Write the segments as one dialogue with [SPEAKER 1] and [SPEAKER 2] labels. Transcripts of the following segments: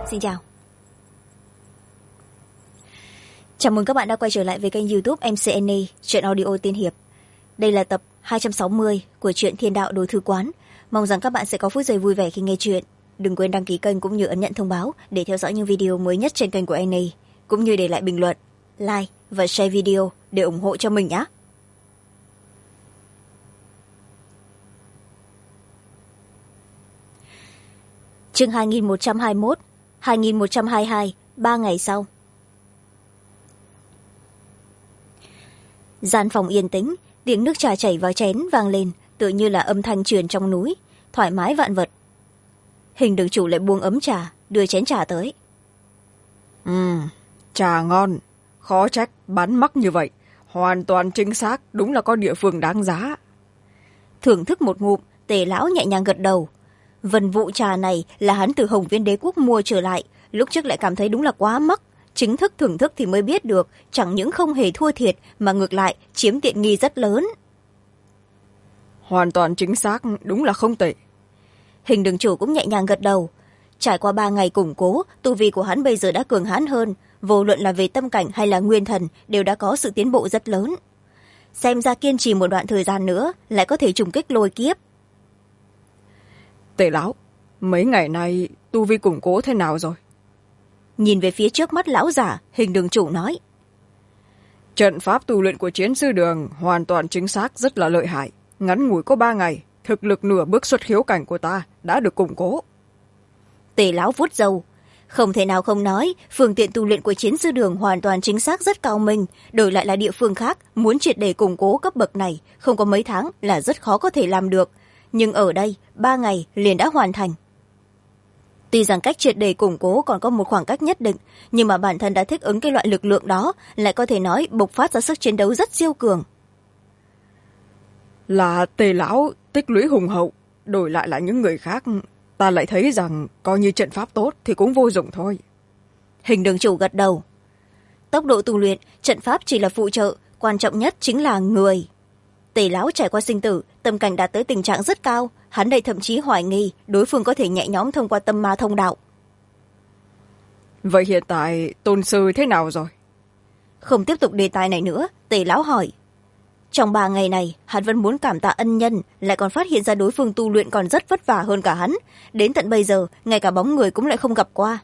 [SPEAKER 1] Xin chào. Chào mừng các bạn đã quay trở lại với kênh YouTube MCNA Truyện Audio Tiên Hiệp. Đây là tập 260 của truyện Thiên Đạo Đồ Thư Quán. Mong rằng các bạn sẽ có phút giây vui vẻ khi nghe truyện. Đừng quên đăng ký kênh cũng như ấn nhận thông báo để theo dõi những video mới nhất trên kênh của NA, cũng như để lại bình luận, like và share video để ủng hộ cho mình nhé. Chương 2121, 2122, 3 ngày sau. Gian phòng yên tĩnh, tiếng nước trà chảy vào chén vang lên, tựa như là âm thanh truyền trong núi, thoải mái vạn vật. Hình đường chủ lại buông ấm trà, đưa chén trà tới.
[SPEAKER 2] Trà ngon, khó trách bán mắc như vậy, hoàn toàn chính xác, đúng là có địa phương đáng giá.
[SPEAKER 1] Thưởng thức một ngụm, Tề lão nhẹ nhàng gật đầu. Vần vụ trà này là hắn từ Hồng Viên Đế Quốc mua trở lại, lúc trước lại cảm thấy đúng là quá mắc. Chính thức thưởng thức thì mới biết được, chẳng những không hề thua thiệt mà ngược lại chiếm tiện nghi rất lớn.
[SPEAKER 2] Hoàn toàn chính xác, đúng là không tệ.
[SPEAKER 1] Hình đường chủ cũng nhẹ nhàng gật đầu. Trải qua 3 ngày củng cố, tu vi của hắn bây giờ đã cường hãn hơn, vô luận là về tâm cảnh hay là nguyên thần đều đã có sự tiến bộ rất lớn. Xem ra kiên trì một đoạn thời gian nữa lại có thể trùng kích lôi kiếp.
[SPEAKER 2] Tề lão, mấy ngày nay tu vi củng cố thế nào rồi?
[SPEAKER 1] Nhìn về phía trước mắt lão giả, hình đường chủ nói.
[SPEAKER 2] Trận pháp tu luyện của chiến sư đường hoàn toàn chính xác rất là lợi hại. Ngắn ngủi có 3 ngày, thực lực nửa bước xuất khiếu cảnh của ta đã được củng cố.
[SPEAKER 1] Tề lão vuốt râu. Không thể nào không nói, phương tiện tu luyện của chiến sư đường hoàn toàn chính xác rất cao minh, đổi lại là địa phương khác, muốn triệt để củng cố cấp bậc này, không có mấy tháng là rất khó có thể làm được. Nhưng ở đây, 3 ngày liền đã hoàn thành. Tuy rằng cách triệt để củng cố còn có một khoảng cách nhất định, nhưng mà bản thân đã thích ứng cái loại lực lượng đó, lại có thể nói bộc phát ra sức chiến đấu rất siêu cường.
[SPEAKER 2] Là Tề lão tích lũy hùng hậu, đổi lại là những người khác, ta lại thấy rằng coi như trận pháp tốt thì cũng vô dụng thôi.
[SPEAKER 1] Hình đường chủ gật đầu. Tốc độ tu luyện, trận pháp chỉ là phụ trợ, quan trọng nhất chính là người. Tề lão trải qua sinh tử, tâm cảnh đạt tới tình trạng rất cao, hắn đây thậm chí hoài nghi đối phương có thể nhẹ nhõm thông qua tâm ma thông đạo.
[SPEAKER 2] Vậy hiện tại tôn sư thế nào rồi?
[SPEAKER 1] Không tiếp tục đề tài này nữa, Tề lão hỏi. Trong 3 ngày này, hắn vẫn muốn cảm tạ ân nhân, lại còn phát hiện ra đối phương tu luyện còn rất vất vả hơn cả hắn. Đến tận bây giờ, ngay cả bóng người cũng lại không gặp qua.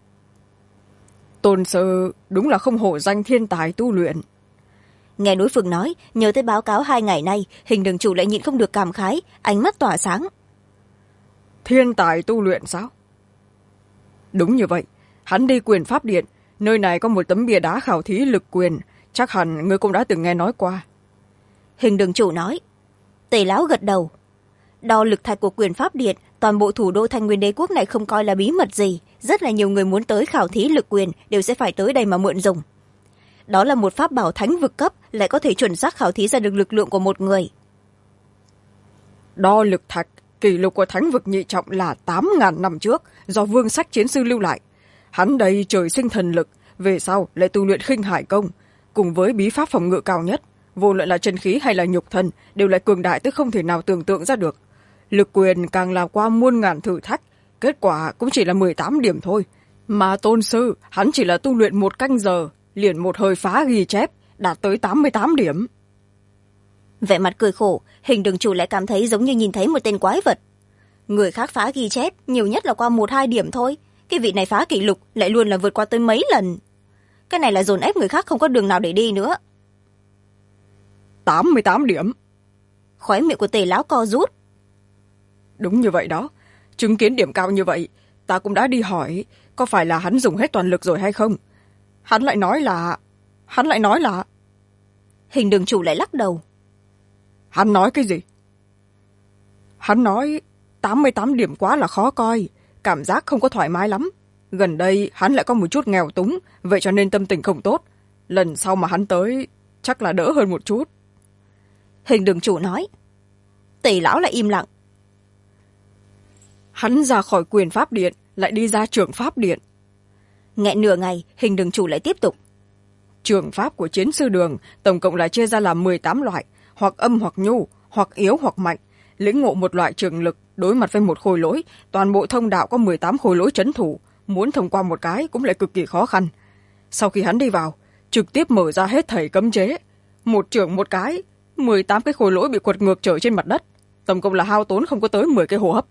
[SPEAKER 2] Tôn sư đúng là không hổ danh thiên tài tu luyện.
[SPEAKER 1] Nghe đối phương nói, nhớ tới báo cáo 2 ngày nay, hình đường chủ lại nhịn không được cảm khái, ánh mắt tỏa sáng.
[SPEAKER 2] Thiên tài tu luyện sao? Đúng như vậy, hắn đi Quyền Pháp Điện, nơi này có một tấm bia đá khảo thí lực quyền, chắc hẳn ngươi cũng đã từng nghe nói qua.
[SPEAKER 1] Hình đường chủ nói. Tề lão gật đầu. Đo lực thạch của Quyền Pháp Điện, toàn bộ thủ đô Thanh Nguyên Đế Quốc này không coi là bí mật gì, rất là nhiều người muốn tới khảo thí lực quyền đều sẽ phải tới đây mà mượn dùng. Đó là một pháp bảo thánh vực cấp, lại có thể chuẩn xác khảo thí ra được lực lượng của một người.
[SPEAKER 2] Đo lực thạch, kỷ lục của thánh vực nhị trọng là 8.000 năm trước, do vương sách chiến sư lưu lại. Hắn đây trời sinh thần lực, về sau lại tu luyện khinh hải công, cùng với bí pháp phòng ngự cao nhất, vô luận là chân khí hay là nhục thân, đều lại cường đại tới không thể nào tưởng tượng ra được. Lực quyền càng là qua muôn ngàn thử thách, kết quả cũng chỉ là 18 điểm thôi. Mà tôn sư, hắn chỉ là tu luyện 1 canh giờ, liền một hơi phá ghi chép, đạt tới 88 điểm.
[SPEAKER 1] Vẻ mặt cười khổ, hình đường chủ lại cảm thấy giống như nhìn thấy một tên quái vật. Người khác phá ghi chép, nhiều nhất là qua 1-2 điểm thôi. Cái vị này phá kỷ lục lại luôn là vượt qua tới mấy lần. Cái này là dồn ép người khác không có đường nào để đi nữa.
[SPEAKER 2] 88 điểm.
[SPEAKER 1] Khóe miệng của Tề lão co rút.
[SPEAKER 2] Đúng như vậy đó. Chứng kiến điểm cao như vậy, ta cũng đã đi hỏi có phải là hắn dùng hết toàn lực rồi hay không. Hắn lại nói là...
[SPEAKER 1] Hình đường chủ lại lắc đầu.
[SPEAKER 2] Hắn nói cái gì? Hắn nói 88 điểm quá là khó coi, cảm giác không có thoải mái lắm. Gần đây hắn lại có một chút nghèo túng, vậy cho nên tâm tình không tốt. Lần sau mà hắn tới, chắc là đỡ hơn một chút.
[SPEAKER 1] Hình đường chủ nói. Tề lão lại im lặng.
[SPEAKER 2] Hắn ra khỏi Quyền Pháp Điện, lại đi ra Trường Pháp Điện.
[SPEAKER 1] Nghẹn nửa ngày, hình đường chủ lại tiếp tục.
[SPEAKER 2] Trường pháp của chiến sư đường tổng cộng là chia ra làm 18 loại, hoặc âm hoặc nhu, hoặc yếu hoặc mạnh. Lĩnh ngộ một loại trường lực, đối mặt với một khối lỗi, toàn bộ thông đạo có 18 khối lỗi trấn thủ, muốn thông qua một cái cũng lại cực kỳ khó khăn. Sau khi hắn đi vào, trực tiếp mở ra hết thảy cấm chế, một chưởng một cái, 18 cái khối lỗi bị quật ngược trở trên mặt đất, tổng cộng là hao tốn không có tới 10 cái hô hấp.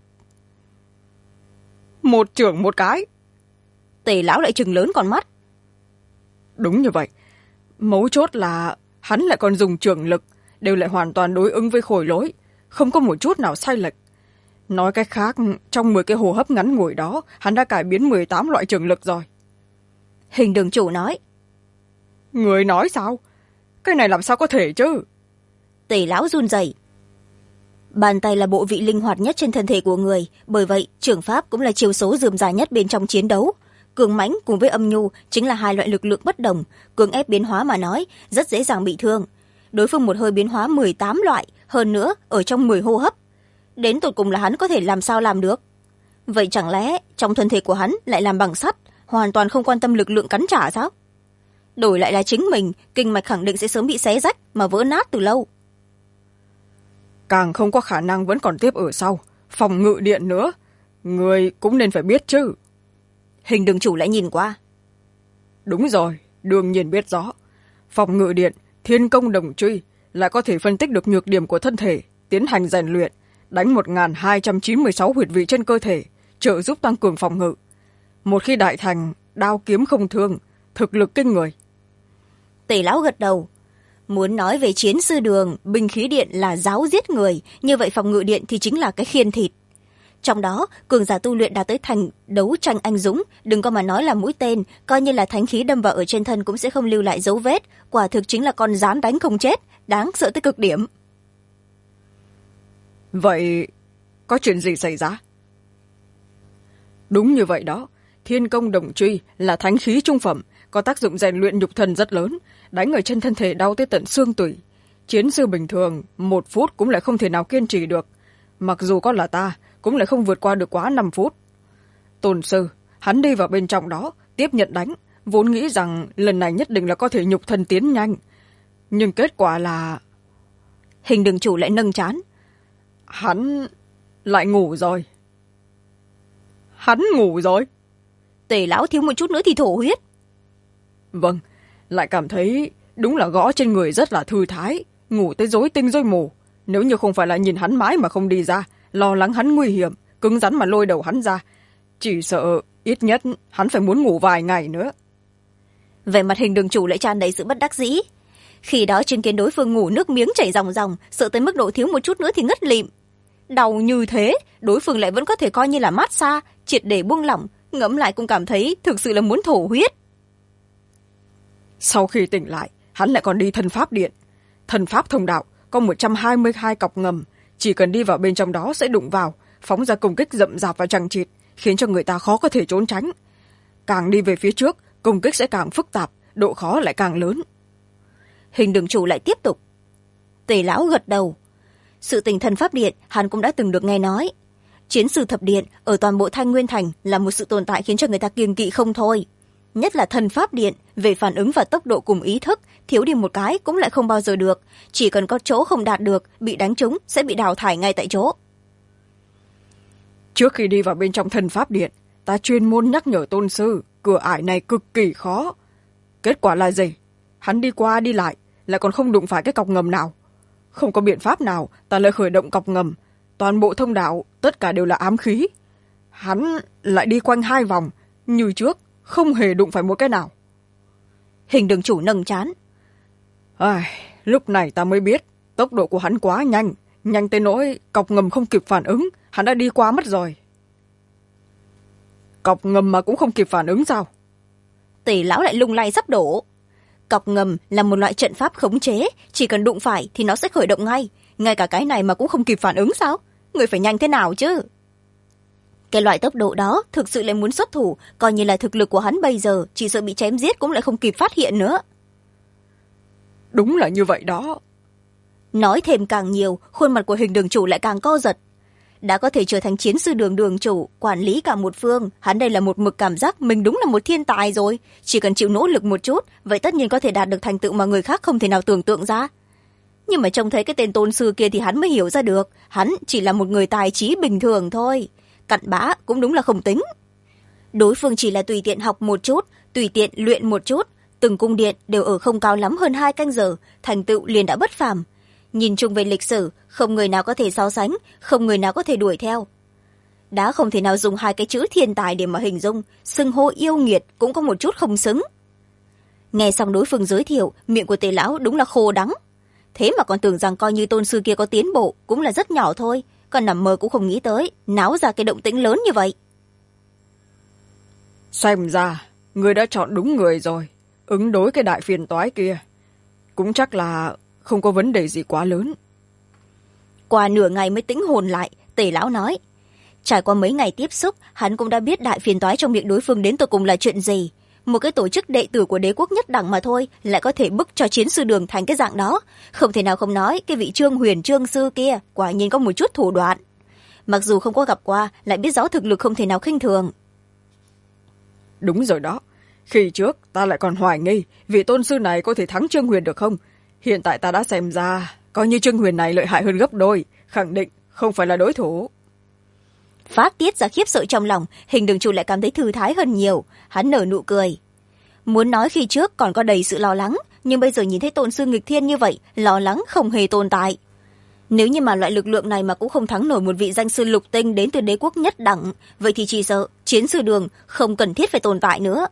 [SPEAKER 2] Một chưởng một cái.
[SPEAKER 1] Tề lão lại trừng lớn con mắt.
[SPEAKER 2] Đúng như vậy, mấu chốt là hắn lại còn dùng chưởng lực, đều lại hoàn toàn đối ứng với khối lỗi, không có một chút nào sai lệch. Nói cách khác, trong 10 cái hô hấp ngắn ngủi đó, hắn đã cải biến 18 loại chưởng lực rồi.
[SPEAKER 1] Hình đường chủ nói.
[SPEAKER 2] Người nói sao? Cái này làm sao có thể chứ?
[SPEAKER 1] Tề lão run rẩy. Bàn tay là bộ vị linh hoạt nhất trên thân thể của người, bởi vậy chưởng pháp cũng là chiêu số rườm rà nhất bên trong chiến đấu. Cường mãnh cùng với âm nhu chính là hai loại lực lượng bất đồng, cường ép biến hóa mà nói rất dễ dàng bị thương. Đối phương một hơi biến hóa 18 loại, hơn nữa ở trong 10 hô hấp. Đến tột cùng là hắn có thể làm sao làm được? Vậy chẳng lẽ trong thân thể của hắn lại làm bằng sắt, hoàn toàn không quan tâm lực lượng cắn trả sao? Đổi lại là chính mình, kinh mạch khẳng định sẽ sớm bị xé rách mà vỡ nát từ lâu.
[SPEAKER 2] Càng không có khả năng vẫn còn tiếp ở sau, phòng ngự điện nữa. Người cũng nên phải biết chứ.
[SPEAKER 1] Hình đường chủ lại nhìn qua.
[SPEAKER 2] Đúng rồi, đương nhiên biết rõ. Phòng ngự điện, thiên công đồng truy, lại có thể phân tích được nhược điểm của thân thể, tiến hành rèn luyện, đánh 1296 huyệt vị trên cơ thể, trợ giúp tăng cường phòng ngự. Một khi đại thành, đao kiếm không thương, thực lực kinh người.
[SPEAKER 1] Tề lão gật đầu. Muốn nói về chiến sư đường, binh khí điện là giáo giết người, như vậy phòng ngự điện thì chính là cái khiên thịt. Trong đó, cường giả tu luyện đạt tới thành đấu tranh anh dũng, đừng có mà nói là mũi tên, coi như là thánh khí đâm vào ở trên thân cũng sẽ không lưu lại dấu vết, quả thực chính là con rán đánh không chết, đáng sợ tới cực điểm.
[SPEAKER 2] Vậy, có chuyện gì xảy ra? Đúng như vậy đó, thiên công đồng truy là thánh khí trung phẩm, có tác dụng rèn luyện nhục thân rất lớn, đánh ở trên thân thể đau tới tận xương tủy. Chiến sư bình thường, 1 phút cũng lại không thể nào kiên trì được. Mặc dù có là ta, cũng lại không vượt qua được quá 5 phút. Tôn sư, hắn đi vào bên trong đó, tiếp nhận đánh, vốn nghĩ rằng lần này nhất định là có thể nhục thân tiến nhanh. Nhưng kết quả là...
[SPEAKER 1] Hình đường chủ lại nâng trán.
[SPEAKER 2] Hắn lại ngủ rồi. Hắn ngủ rồi.
[SPEAKER 1] Tề lão thiếu một chút nữa thì thổ huyết.
[SPEAKER 2] Vâng, lại cảm thấy đúng là gõ trên người rất là thư thái, ngủ tới rối tinh rối mù. Nếu như không phải là nhìn hắn mãi mà không đi ra, lo lắng hắn nguy hiểm, cứng rắn mà lôi đầu hắn ra, chỉ sợ ít nhất hắn phải muốn ngủ vài ngày nữa.
[SPEAKER 1] Về mặt hình đường chủ lại tràn đầy sự bất đắc dĩ. Khi đó chứng kiến đối phương ngủ nước miếng chảy ròng ròng, sợ tới mức độ thiếu một chút nữa thì ngất lịm. Đau như thế, đối phương lại vẫn có thể coi như là mát xa, triệt để buông lỏng, ngẫm lại cũng cảm thấy thực sự là muốn thổ huyết.
[SPEAKER 2] Sau khi tỉnh lại, hắn lại còn đi thần pháp điện. Thần pháp thông đạo có 122 cọc ngầm, chỉ cần đi vào bên trong đó sẽ đụng vào, phóng ra công kích rậm rạp và chằng chịt, khiến cho người ta khó có thể trốn tránh. Càng đi về phía trước, công kích sẽ càng phức tạp, độ khó lại càng lớn.
[SPEAKER 1] Hình đường chủ lại tiếp tục. Tề lão gật đầu. Sự tình thần pháp điện hắn cũng đã từng được nghe nói. Chiến sư thập điện ở toàn bộ Thanh Nguyên Thành là một sự tồn tại khiến cho người ta kiêng kỵ không thôi. Nhất là thần pháp điện, về phản ứng và tốc độ cùng ý thức, thiếu đi một cái cũng lại không bao giờ được. Chỉ cần có chỗ không đạt được, bị đánh trúng sẽ bị đào thải ngay tại chỗ.
[SPEAKER 2] Trước khi đi vào bên trong thần pháp điện, ta chuyên môn nhắc nhở tôn sư, cửa ải này cực kỳ khó. Kết quả là gì? Hắn đi qua đi lại, lại còn không đụng phải cái cọc ngầm nào. Không có biện pháp nào, ta lại khởi động cọc ngầm. Toàn bộ thông đạo, tất cả đều là ám khí. Hắn lại đi quanh 2 vòng, như trước, không hề đụng phải một cái nào.
[SPEAKER 1] Hình đường chủ nâng trán.
[SPEAKER 2] Lúc này ta mới biết, tốc độ của hắn quá nhanh, nhanh tới nỗi cọc ngầm không kịp phản ứng, hắn đã đi qua mất rồi. Cọc ngầm mà cũng không kịp phản ứng sao?
[SPEAKER 1] Tề lão lại lung lay sắp đổ. Cọc ngầm là một loại trận pháp khống chế, chỉ cần đụng phải thì nó sẽ khởi động ngay. Ngay cả cái này mà cũng không kịp phản ứng sao? Người phải nhanh thế nào chứ? Cái loại tốc độ đó thực sự lại muốn xuất thủ, coi như là thực lực của hắn bây giờ, chỉ sợ bị chém giết cũng lại không kịp phát hiện nữa.
[SPEAKER 2] Đúng là như vậy đó.
[SPEAKER 1] Nói thêm càng nhiều, khuôn mặt của hình đường chủ lại càng co giật. Đã có thể trở thành chiến sư đường đường chủ, quản lý cả một phương, hắn đây là một mực cảm giác mình đúng là một thiên tài rồi. Chỉ cần chịu nỗ lực một chút, vậy tất nhiên có thể đạt được thành tựu mà người khác không thể nào tưởng tượng ra. Nhưng mà trông thấy cái tên tôn sư kia thì hắn mới hiểu ra được, hắn chỉ là một người tài trí bình thường thôi. Cặn bã cũng đúng là không tính. đối phương chỉ là tùy tiện học một chút, tùy tiện luyện một chút, từng cung điện đều ở không cao lắm hơn 2 canh giờ, thành tựu liền đã bất phàm. Nhìn chung về lịch sử, không người nào có thể so sánh, không người nào có thể đuổi theo. Đã không thể nào dùng 2 cái chữ thiên tài để mà hình dung, xưng hô yêu nghiệt cũng có một chút không xứng. Nghe xong đối phương giới thiệu, miệng của Tề lão đúng là khô đắng. Thế mà còn tưởng rằng coi như tôn sư kia có tiến bộ cũng là rất nhỏ thôi, còn nằm mơ cũng không nghĩ tới náo ra cái động tĩnh lớn như vậy.
[SPEAKER 2] Xem ra người đã chọn đúng người rồi, ứng đối cái đại phiền toái kia cũng chắc là không có vấn đề gì quá lớn.
[SPEAKER 1] Qua nửa ngày mới tĩnh hồn lại, Tề lão nói, trải qua mấy ngày tiếp xúc, hắn cũng đã biết đại phiền toái trong miệng đối phương đến tột cùng là chuyện gì. Một cái tổ chức đệ tử của đế quốc nhất đẳng mà thôi lại có thể bức cho chiến sư đường thành cái dạng đó, không thể nào không nói cái vị Trương Huyền Trương sư kia quả nhiên có một chút thủ đoạn. Mặc dù không có gặp qua, lại biết rõ thực lực không thể nào khinh thường.
[SPEAKER 2] Đúng rồi đó, khi trước ta lại còn hoài nghi vị tôn sư này có thể thắng Trương Huyền được không. Hiện tại ta đã xem ra coi như Trương Huyền này lợi hại hơn gấp đôi, khẳng định không phải là đối thủ.
[SPEAKER 1] Phát tiết ra khiếp sợ trong lòng, Hình đường chủ lại cảm thấy thư thái hơn nhiều. Hắn nở nụ cười. Muốn nói khi trước còn có đầy sự lo lắng, nhưng bây giờ nhìn thấy tôn sư nghịch thiên như vậy, lo lắng không hề tồn tại. Nếu như mà loại lực lượng này mà cũng không thắng nổi một vị danh sư lục tinh đến từ đế quốc nhất đẳng, vậy thì chỉ sợ chiến sư đường không cần thiết phải tồn tại nữa.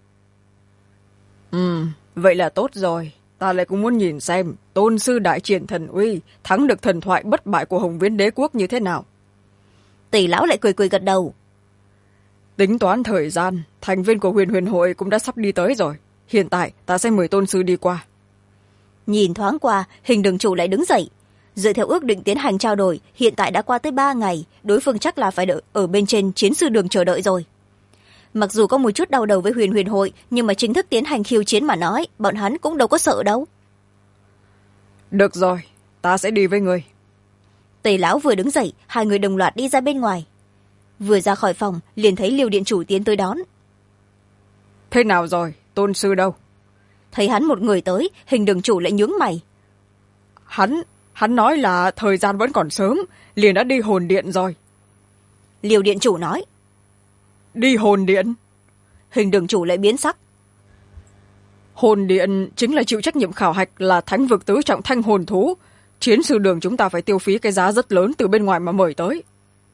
[SPEAKER 2] Vậy là tốt rồi. Ta lại cũng muốn nhìn xem tôn sư đại triển thần uy thắng được thần thoại bất bại của Hồng Viễn đế quốc như thế nào.
[SPEAKER 1] Tỷ lão lại cười cười gật đầu.
[SPEAKER 2] Tính toán thời gian, thành viên của Huyền Huyền hội cũng đã sắp đi tới rồi. Hiện tại ta sẽ mời tôn sư đi qua.
[SPEAKER 1] Nhìn thoáng qua, Hình đường chủ lại đứng dậy. Dựa theo ước định tiến hành trao đổi, hiện tại đã qua tới 3 ngày, đối phương chắc là phải đợi ở bên trên chiến sư đường chờ đợi rồi. Mặc dù có một chút đau đầu với Huyền Huyền hội, nhưng mà chính thức tiến hành khiêu chiến mà nói, bọn hắn cũng đâu có sợ đâu.
[SPEAKER 2] Được rồi, ta sẽ đi với người.
[SPEAKER 1] Tề lão vừa đứng dậy, hai người đồng loạt đi ra bên ngoài. Vừa ra khỏi phòng, liền thấy Liêu điện chủ tiến tới đón.
[SPEAKER 2] Thế nào rồi, tôn sư đâu?
[SPEAKER 1] Thấy hắn một người tới, Hình đường chủ lại nhướng mày.
[SPEAKER 2] Hắn nói là thời gian vẫn còn sớm, liền đã đi hồn điện rồi.
[SPEAKER 1] Liêu điện chủ nói.
[SPEAKER 2] Đi hồn điện?
[SPEAKER 1] Hình đường chủ lại biến sắc.
[SPEAKER 2] Hồn điện chính là chịu trách nhiệm khảo hạch là thánh vực tứ trọng thanh hồn thú. Chiến sư đường chúng ta phải tiêu phí cái giá rất lớn từ bên ngoài mà mời tới.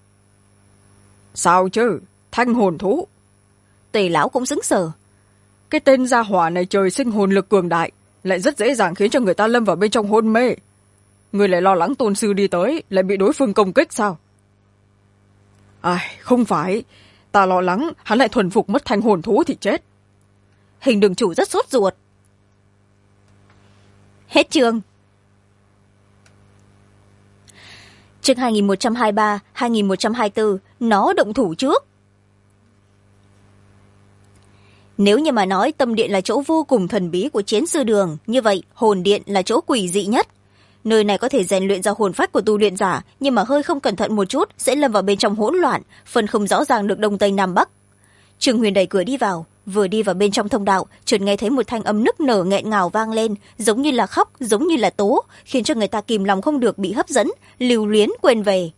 [SPEAKER 2] Sao chứ? Thanh hồn thú?
[SPEAKER 1] Tề lão cũng sững sờ.
[SPEAKER 2] Cái tên gia hỏa này trời sinh hồn lực cường đại, lại rất dễ dàng khiến cho người ta lâm vào bên trong hôn mê. Người lại lo lắng tôn sư đi tới lại bị đối phương công kích sao? Không phải, ta lo lắng hắn lại thuần phục mất thanh hồn thú thì chết.
[SPEAKER 1] Hình đường chủ rất sốt ruột. Hết chương. Chương 2123, 2124, nó động thủ trước. Nếu như mà nói tâm điện là chỗ vô cùng thần bí của chiến sư đường, như vậy hồn điện là chỗ quỷ dị nhất. Nơi này có thể rèn luyện ra hồn phách của tu luyện giả, nhưng mà hơi không cẩn thận một chút sẽ lâm vào bên trong hỗn loạn, phần không rõ ràng được đông tây nam bắc. Trương Huyền đẩy cửa đi vào, vừa đi vào bên trong thông đạo, chợt nghe thấy một thanh âm nức nở nghẹn ngào vang lên, giống như là khóc, giống như là tố, khiến cho người ta kìm lòng không được bị hấp dẫn, lưu luyến quên về.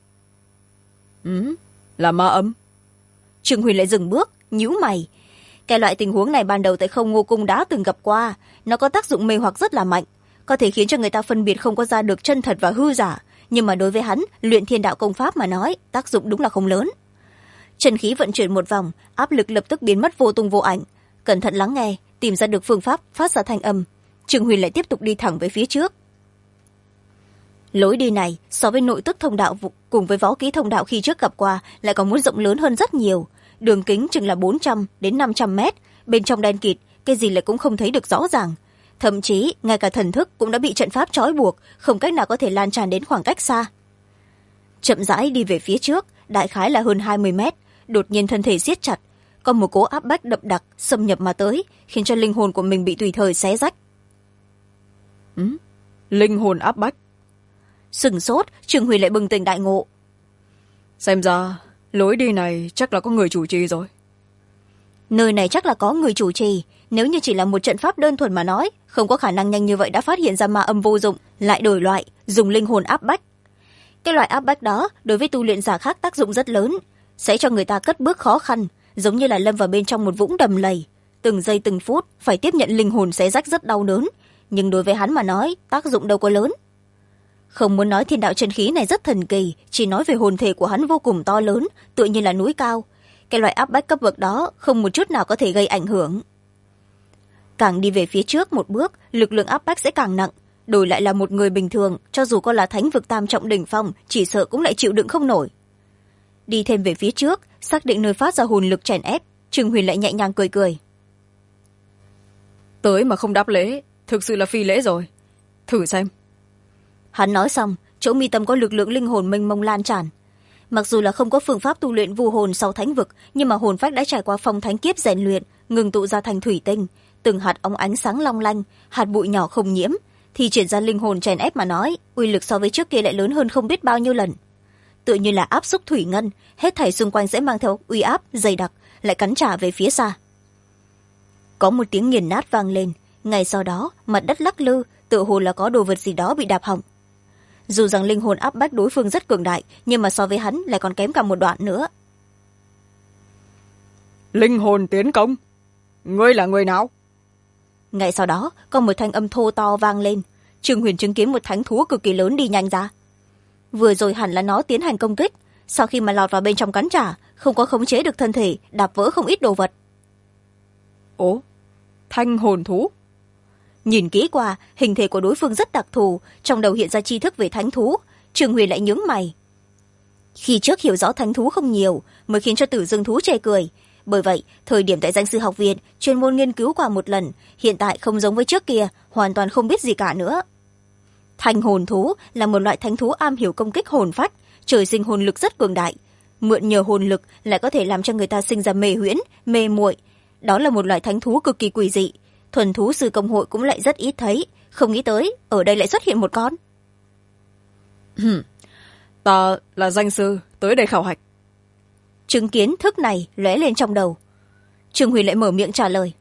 [SPEAKER 2] Là ma âm.
[SPEAKER 1] Trương Huyền lại dừng bước, nhíu mày. Cái loại tình huống này ban đầu tại Không Ngô Cung đã từng gặp qua, nó có tác dụng mê hoặc rất là mạnh, có thể khiến cho người ta phân biệt không có ra được chân thật và hư giả, nhưng mà đối với hắn, luyện thiên đạo công pháp mà nói, tác dụng đúng là không lớn. Chân khí vận chuyển một vòng, áp lực lập tức biến mất vô tung vô ảnh. Cẩn thận lắng nghe, tìm ra được phương pháp phát ra thanh âm. Trương Huyền lại tiếp tục đi thẳng về phía trước. Lối đi này so với nội tức thông đạo cùng với võ kỹ thông đạo khi trước gặp qua lại còn muốn rộng lớn hơn rất nhiều. Đường kính chừng là 400 đến 500 mét, bên trong đen kịt, cái gì lại cũng không thấy được rõ ràng. Thậm chí ngay cả thần thức cũng đã bị trận pháp trói buộc, không cách nào có thể lan tràn đến khoảng cách xa. Chậm rãi đi về phía trước, đại khái là hơn 20 mét, đột nhiên thân thể siết chặt, có một cỗ áp bách đậm đặc xâm nhập mà tới, khiến cho linh hồn của mình bị tùy thời xé rách.
[SPEAKER 2] Linh hồn áp bách?
[SPEAKER 1] Sửng sốt, Trương Huy lại bừng tỉnh đại ngộ.
[SPEAKER 2] Xem ra lối đi này chắc là có người chủ trì rồi.
[SPEAKER 1] Nơi này chắc là có người chủ trì, nếu như chỉ là một trận pháp đơn thuần mà nói, không có khả năng nhanh như vậy đã phát hiện ra ma âm vô dụng, lại đổi loại, dùng linh hồn áp bách. Cái loại áp bách đó đối với tu luyện giả khác tác dụng rất lớn, sẽ cho người ta cất bước khó khăn, giống như là lâm vào bên trong một vũng đầm lầy, từng giây từng phút phải tiếp nhận linh hồn xé rách rất đau đớn, nhưng đối với hắn mà nói tác dụng đâu có lớn. Không muốn nói thiên đạo chân khí này rất thần kỳ, chỉ nói về hồn thể của hắn vô cùng to lớn, tựa như là núi cao. Cái loại áp bách cấp bậc đó không một chút nào có thể gây ảnh hưởng. Càng đi về phía trước một bước, lực lượng áp bách sẽ càng nặng, đổi lại là một người bình thường, cho dù có là thánh vực tam trọng đỉnh phong, chỉ sợ cũng lại chịu đựng không nổi. Đi thêm về phía trước, xác định nơi phát ra hồn lực chèn ép, Trương Huyền lại nhẹ nhàng cười cười.
[SPEAKER 2] Tới mà không đáp lễ, thực sự là phi lễ rồi. Thử xem.
[SPEAKER 1] Hắn nói xong, chỗ mi tâm có lực lượng linh hồn mênh mông lan tràn. Mặc dù là không có phương pháp tu luyện vu hồn sau thánh vực, nhưng mà hồn phách đã trải qua phong thánh kiếp rèn luyện, ngừng tụ ra thành thủy tinh, từng hạt óng ánh sáng long lanh, hạt bụi nhỏ không nhiễm, thì chuyển ra linh hồn chèn ép mà nói, uy lực so với trước kia lại lớn hơn không biết bao nhiêu lần. Tựa như là áp xúc thủy ngân, hết thảy xung quanh sẽ mang theo uy áp dày đặc, lại cắn trả về phía xa. Có một tiếng nghiền nát vang lên, ngay sau đó mặt đất lắc lư, tựa hồ là có đồ vật gì đó bị đạp hỏng. Dù rằng linh hồn áp bách đối phương rất cường đại, nhưng mà so với hắn lại còn kém cả một đoạn nữa.
[SPEAKER 2] Linh hồn tiến công, ngươi là người nào?
[SPEAKER 1] Ngay sau đó có một thanh âm thô to vang lên. Trương Huyền chứng kiến một thánh thú cực kỳ lớn đi nhanh ra. Vừa rồi hẳn là nó tiến hành công kích, sau khi mà lọt vào bên trong cắn trả, không có khống chế được thân thể, đạp vỡ không ít đồ vật.
[SPEAKER 2] Ồ, thanh hồn thú.
[SPEAKER 1] Nhìn kỹ qua, hình thể của đối phương rất đặc thù, trong đầu hiện ra tri thức về thánh thú. Trương Huyền lại nhướng mày. Khi trước hiểu rõ thánh thú không nhiều, mới khiến cho Tử Dương thú chê cười. Bởi vậy, thời điểm tại danh sư học viện, chuyên môn nghiên cứu qua một lần, hiện tại không giống với trước kia, hoàn toàn không biết gì cả nữa. Thanh hồn thú là một loại thánh thú am hiểu công kích hồn phách, trời sinh hồn lực rất cường đại. Mượn nhờ hồn lực lại có thể làm cho người ta sinh ra mê huyễn, mê muội. Đó là một loại thánh thú cực kỳ quỷ dị. Thuần thú sư công hội cũng lại rất ít thấy, không nghĩ tới ở đây lại xuất hiện một con.
[SPEAKER 2] Ta là danh sư, tới đây khảo hạch.
[SPEAKER 1] Chứng kiến thức này lóe lên trong đầu. Trương Huyền lại mở miệng trả lời.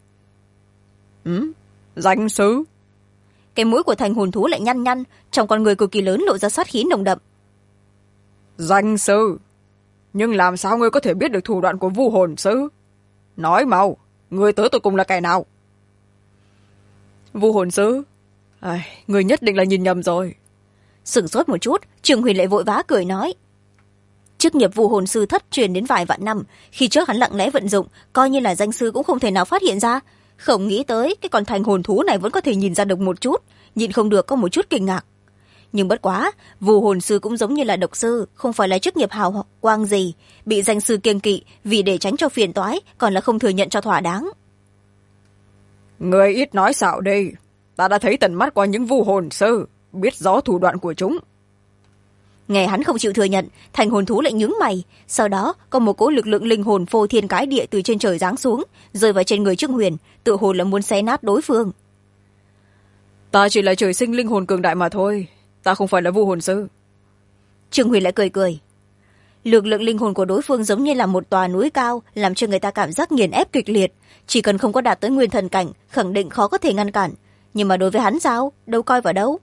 [SPEAKER 2] Danh sư?
[SPEAKER 1] Cái mũi của thành hồn thú lại nhăn nhăn, trong con người cực kỳ lớn lộ ra sát khí nồng đậm.
[SPEAKER 2] Danh sư? Nhưng làm sao ngươi có thể biết được thủ đoạn của vu hồn sư? Nói mau, ngươi tới tụi cùng là kẻ nào? Vu hồn sư? Ngươi nhất định là nhìn nhầm rồi.
[SPEAKER 1] Sửng sốt một chút, Trương Huyền lại vội vã cười nói. Chức nghiệp vu hồn sư thất truyền đến vài vạn năm, khi trước hắn lặng lẽ vận dụng, coi như là danh sư cũng không thể nào phát hiện ra. Không nghĩ tới cái con thành hồn thú này vẫn có thể nhìn ra được một chút, nhịn không được có một chút kinh ngạc. Nhưng bất quá, vu hồn sư cũng giống như là độc sư, không phải là chức nghiệp hào quang gì, bị danh sư kiêng kỵ vì để tránh cho phiền toái, còn là không thừa nhận cho thỏa đáng.
[SPEAKER 2] Ngươi ít nói xạo đi, ta đã thấy tận mắt qua những vu hồn sư, biết rõ thủ đoạn của chúng.
[SPEAKER 1] Nghe hắn không chịu thừa nhận, thành hồn thú lại nhướng mày, sau đó có một cỗ lực lượng linh hồn phô thiên cái địa từ trên trời giáng xuống, rơi vào trên người Trương Huyền, tựa hồ là muốn xé nát đối phương.
[SPEAKER 2] Ta chỉ là trời sinh linh hồn cường đại mà thôi, ta không phải là vu hồn sư.
[SPEAKER 1] Trương Huyền lại cười cười. Lực lượng linh hồn của đối phương giống như là một tòa núi cao, làm cho người ta cảm giác nghiền ép kịch liệt, chỉ cần không có đạt tới nguyên thần cảnh, khẳng định khó có thể ngăn cản. Nhưng mà đối với hắn sao, đâu coi vào đâu.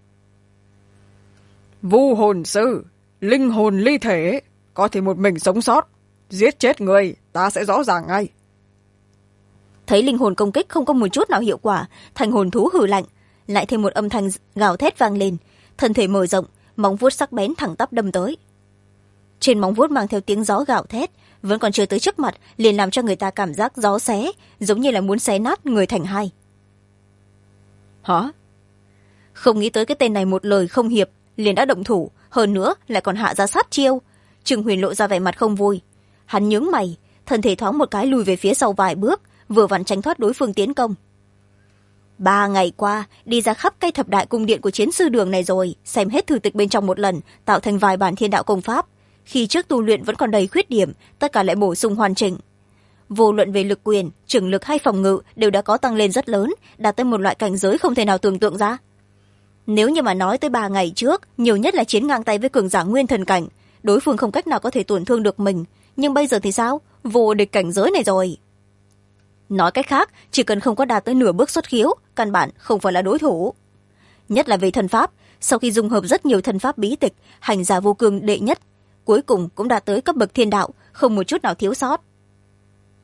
[SPEAKER 2] Vu hồn sư, linh hồn ly thể, có thể một mình sống sót, giết chết người, ta sẽ rõ ràng ngay.
[SPEAKER 1] Thấy linh hồn công kích không có một chút nào hiệu quả, thành hồn thú hừ lạnh, lại thêm một âm thanh gào thét vang lên, thân thể mở rộng, móng vuốt sắc bén thẳng tắp đâm tới. Trên móng vuốt mang theo tiếng gió gào thét, vẫn còn chưa tới trước mặt, liền làm cho người ta cảm giác gió xé, giống như là muốn xé nát người thành hai.
[SPEAKER 2] Hả?
[SPEAKER 1] Không nghĩ tới cái tên này một lời không hiệp, liền đã động thủ, hơn nữa lại còn hạ ra sát chiêu. Trương Huyền lộ ra vẻ mặt không vui. Hắn nhướng mày, thân thể thoáng một cái lùi về phía sau vài bước, vừa vặn tránh thoát đối phương tiến công. 3 ngày qua, đi ra khắp cây thập đại cung điện của chiến sư đường này rồi, xem hết thư tịch bên trong một lần, tạo thành vài bản thiên đạo công pháp. Khi trước tu luyện vẫn còn đầy khuyết điểm, tất cả lại bổ sung hoàn chỉnh. Vô luận về lực quyền, chưởng lực hay phòng ngự đều đã có tăng lên rất lớn, đạt tới một loại cảnh giới không thể nào tưởng tượng ra. Nếu như mà nói tới 3 ngày trước, nhiều nhất là chiến ngang tay với cường giả nguyên thần cảnh, đối phương không cách nào có thể tổn thương được mình. Nhưng bây giờ thì sao? Vô địch cảnh giới này rồi. Nói cách khác, chỉ cần không có đạt tới nửa bước xuất khiếu, căn bản không phải là đối thủ. Nhất là về thần pháp, sau khi dung hợp rất nhiều thần pháp bí tịch, hành giả vô cương đệ nhất, cuối cùng cũng đạt tới cấp bậc thiên đạo, không một chút nào thiếu sót.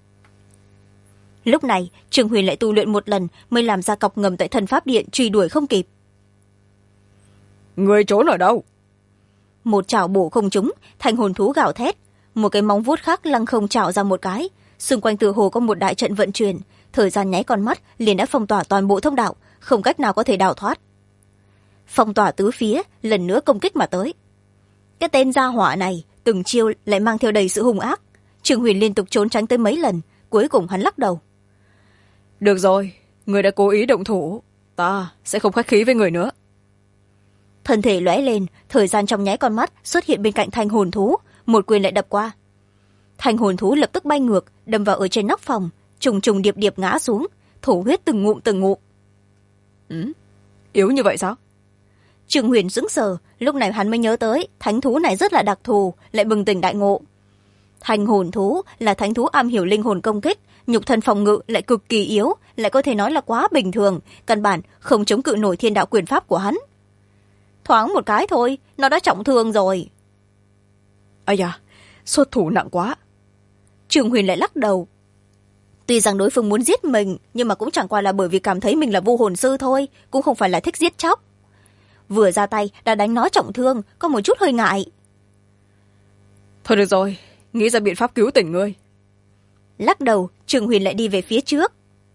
[SPEAKER 1] lúc này Trương Huyền lại tu luyện một lần mới làm ra cọc ngầm tại thần pháp điện, truy đuổi không kịp.
[SPEAKER 2] Người trốn ở đâu?
[SPEAKER 1] Một chảo bổ không trúng, thành hồn thú gào thét, một cái móng vuốt khác lăng không chảo ra một cái, xung quanh tựa hồ có một đại trận vận chuyển, thời gian nháy con mắt liền đã phong tỏa toàn bộ thông đạo, không cách nào có thể đào thoát. Phong tỏa tứ phía lần nữa công kích mà tới. Cái tên gia hỏa này từng chiêu lại mang theo đầy sự hung ác. Trương Huyền liên tục trốn tránh tới mấy lần, cuối cùng hắn lắc đầu.
[SPEAKER 2] Được rồi, người đã cố ý động thủ, ta sẽ không khách khí với người nữa.
[SPEAKER 1] Thân thể lóe lên, thời gian trong nháy con mắt xuất hiện bên cạnh thanh hồn thú, một quyền lại đập qua. Thanh hồn thú lập tức bay ngược, đâm vào ở trên nóc phòng, trùng trùng điệp điệp ngã xuống, thổ huyết từng ngụm từng ngụm.
[SPEAKER 2] Yếu như vậy sao?
[SPEAKER 1] Trương Huyền sững sờ, lúc này hắn mới nhớ tới thánh thú này rất là đặc thù, lại bừng tỉnh đại ngộ. Thanh hồn thú là thánh thú am hiểu linh hồn công kích, nhục thân phòng ngự lại cực kỳ yếu, lại có thể nói là quá bình thường, căn bản không chống cự nổi thiên đạo quyền pháp của hắn. Thoáng một cái thôi, nó đã trọng thương rồi.
[SPEAKER 2] Ây da, xuất thủ nặng quá.
[SPEAKER 1] Trương Huyền lại lắc đầu. Tuy rằng đối phương muốn giết mình, nhưng mà cũng chẳng qua là bởi vì cảm thấy mình là vô hồn sư thôi, cũng không phải là thích giết chóc. Vừa ra tay đã đánh nó trọng thương, có một chút hơi ngại.
[SPEAKER 2] Thôi được rồi, nghĩ ra biện pháp cứu tỉnh ngươi.
[SPEAKER 1] Lắc đầu, Trương Huyền lại đi về phía trước.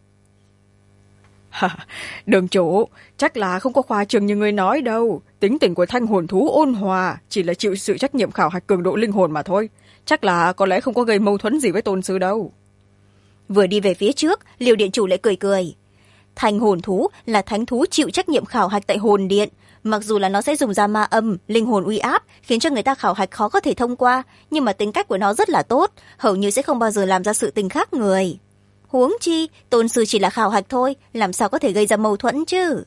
[SPEAKER 2] Đường chủ, chắc là không có khoa trương như ngươi nói đâu. Tính tình của thanh hồn thú ôn hòa, chỉ là chịu sự trách nhiệm khảo hạch cường độ linh hồn mà thôi. Chắc là có lẽ không có gây mâu thuẫn gì với tôn sư đâu.
[SPEAKER 1] Vừa đi về phía trước, Liêu điện chủ lại cười cười. Thanh hồn thú là thánh thú chịu trách nhiệm khảo hạch tại hồn điện. Mặc dù là nó sẽ dùng ra ma âm, linh hồn uy áp, khiến cho người ta khảo hạch khó có thể thông qua, nhưng mà tính cách của nó rất là tốt, hầu như sẽ không bao giờ làm ra sự tình khác người. Huống chi, tôn sư chỉ là khảo hạch thôi, làm sao có thể gây ra mâu thuẫn chứ?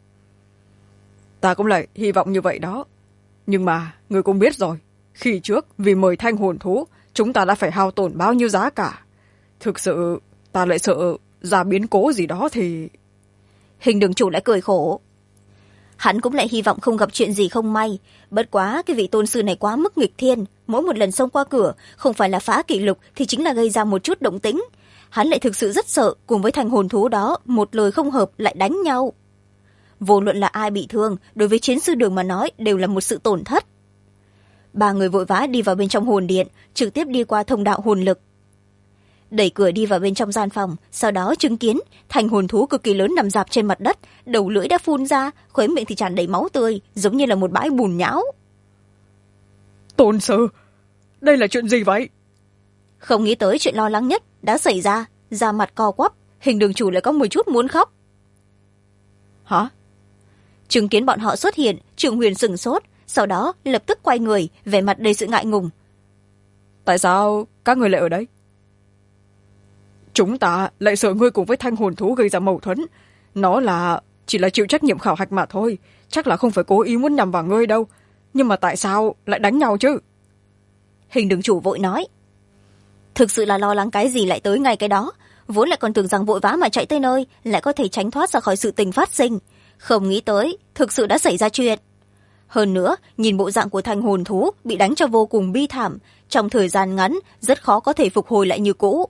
[SPEAKER 2] Ta cũng lại hy vọng như vậy đó. Nhưng mà, người cũng biết rồi, khi trước vì mời thanh hồn thú, chúng ta đã phải hao tổn bao nhiêu giá cả. Thực sự, ta lại sợ ra biến cố gì đó thì...
[SPEAKER 1] Hình đường chủ lại cười khổ. Hắn cũng lại hy vọng không gặp chuyện gì không may. Bất quá, cái vị tôn sư này quá mức nghịch thiên. Mỗi một lần xông qua cửa, không phải là phá kỷ lục thì chính là gây ra một chút động tĩnh. Hắn lại thực sự rất sợ cùng với thanh hồn thú đó, một lời không hợp lại đánh nhau. Vô luận là ai bị thương, đối với chiến sư đường mà nói đều là một sự tổn thất. Ba người vội vã đi vào bên trong hồn điện, trực tiếp đi qua thông đạo hồn lực. Đẩy cửa đi vào bên trong gian phòng, sau đó chứng kiến thanh hồn thú cực kỳ lớn nằm rạp trên mặt đất, đầu lưỡi đã phun ra, khóe miệng thì tràn đầy máu tươi, giống như là một bãi bùn nhão.
[SPEAKER 2] Tôn sư, đây là chuyện gì vậy?
[SPEAKER 1] Không nghĩ tới chuyện lo lắng nhất đã xảy ra, da mặt co quắp, hình đường chủ lại có một chút muốn khóc.
[SPEAKER 2] Hả?
[SPEAKER 1] Chứng kiến bọn họ xuất hiện, Trương Huyền sửng sốt, sau đó lập tức quay người, vẻ mặt đầy sự ngại ngùng.
[SPEAKER 2] Tại sao các người lại ở đây? Chúng ta lại sợ ngươi cùng với thanh hồn thú gây ra mâu thuẫn. Nó chỉ là chịu trách nhiệm khảo hạch mà thôi, chắc là không phải cố ý muốn nhằm vào ngươi đâu. Nhưng mà tại sao lại đánh nhau chứ?
[SPEAKER 1] Hình đường chủ vội nói. Thực sự là lo lắng cái gì lại tới ngay cái đó, vốn lại còn tưởng rằng vội vã mà chạy tới nơi lại có thể tránh thoát ra khỏi sự tình phát sinh, không nghĩ tới thực sự đã xảy ra chuyện. Hơn nữa, nhìn bộ dạng của thanh hồn thú bị đánh cho vô cùng bi thảm, trong thời gian ngắn rất khó có thể phục hồi lại như cũ.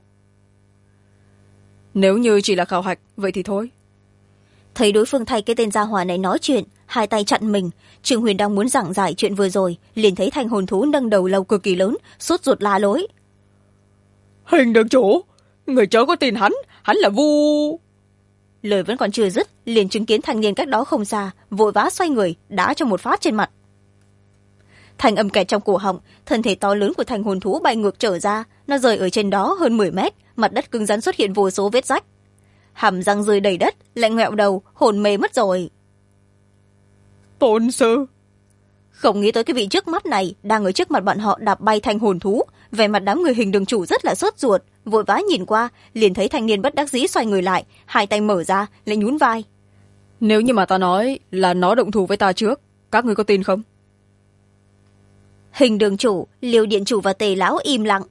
[SPEAKER 2] Nếu như chỉ là khảo hạch, vậy thì thôi.
[SPEAKER 1] Thấy đối phương thay cái tên gia hỏa này nói chuyện, hai tay chặn mình, Trương Huyền đang muốn giảng giải chuyện vừa rồi, liền thấy thanh hồn thú nâng đầu lâu cực kỳ lớn, sốt ruột la lối.
[SPEAKER 2] Hình đường chủ, người chớ có tin hắn là vu...
[SPEAKER 1] Lời vẫn còn chưa dứt, liền chứng kiến thanh niên cách đó không xa, vội vã xoay người, đá cho một phát trên mặt. Thanh âm kẹt trong cổ họng, thân thể to lớn của thanh hồn thú bay ngược trở ra, nó rơi ở trên đó hơn 10 mét, mặt đất cứng rắn xuất hiện vô số vết rách. Hàm răng rơi đầy đất, lại ngoẹo đầu, hồn mê mất rồi.
[SPEAKER 2] Tôn sư!
[SPEAKER 1] Không nghĩ tới cái vị trước mắt này đang ở trước mặt bọn họ đạp bay thanh hồn thú, vẻ mặt đám người hình đường chủ rất là sốt ruột, vội vã nhìn qua, liền thấy thanh niên bất đắc dĩ xoay người lại, hai tay mở ra, lại nhún vai.
[SPEAKER 2] Nếu như mà ta nói là nó động thủ với ta trước, các người có tin không?
[SPEAKER 1] Hình đường chủ, Liêu điện chủ và Tề lão im lặng.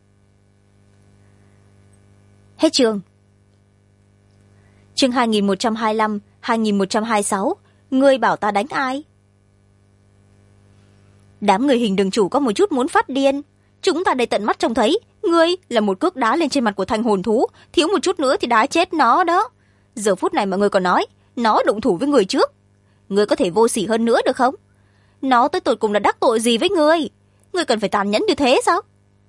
[SPEAKER 1] Hết chương. Chương 2125, 2126, ngươi bảo ta đánh ai? Đám người hình đường chủ có một chút muốn phát điên. Chúng ta đây tận mắt trông thấy, Ngươi là một cước đá lên trên mặt của thanh hồn thú, thiếu một chút nữa thì đá chết nó đó. Giờ phút này mà ngươi còn nói nó động thủ với người trước. Ngươi có thể vô sỉ hơn nữa được không? Nó tới tột cùng là đắc tội gì với ngươi? Ngươi cần phải tàn nhẫn như thế sao?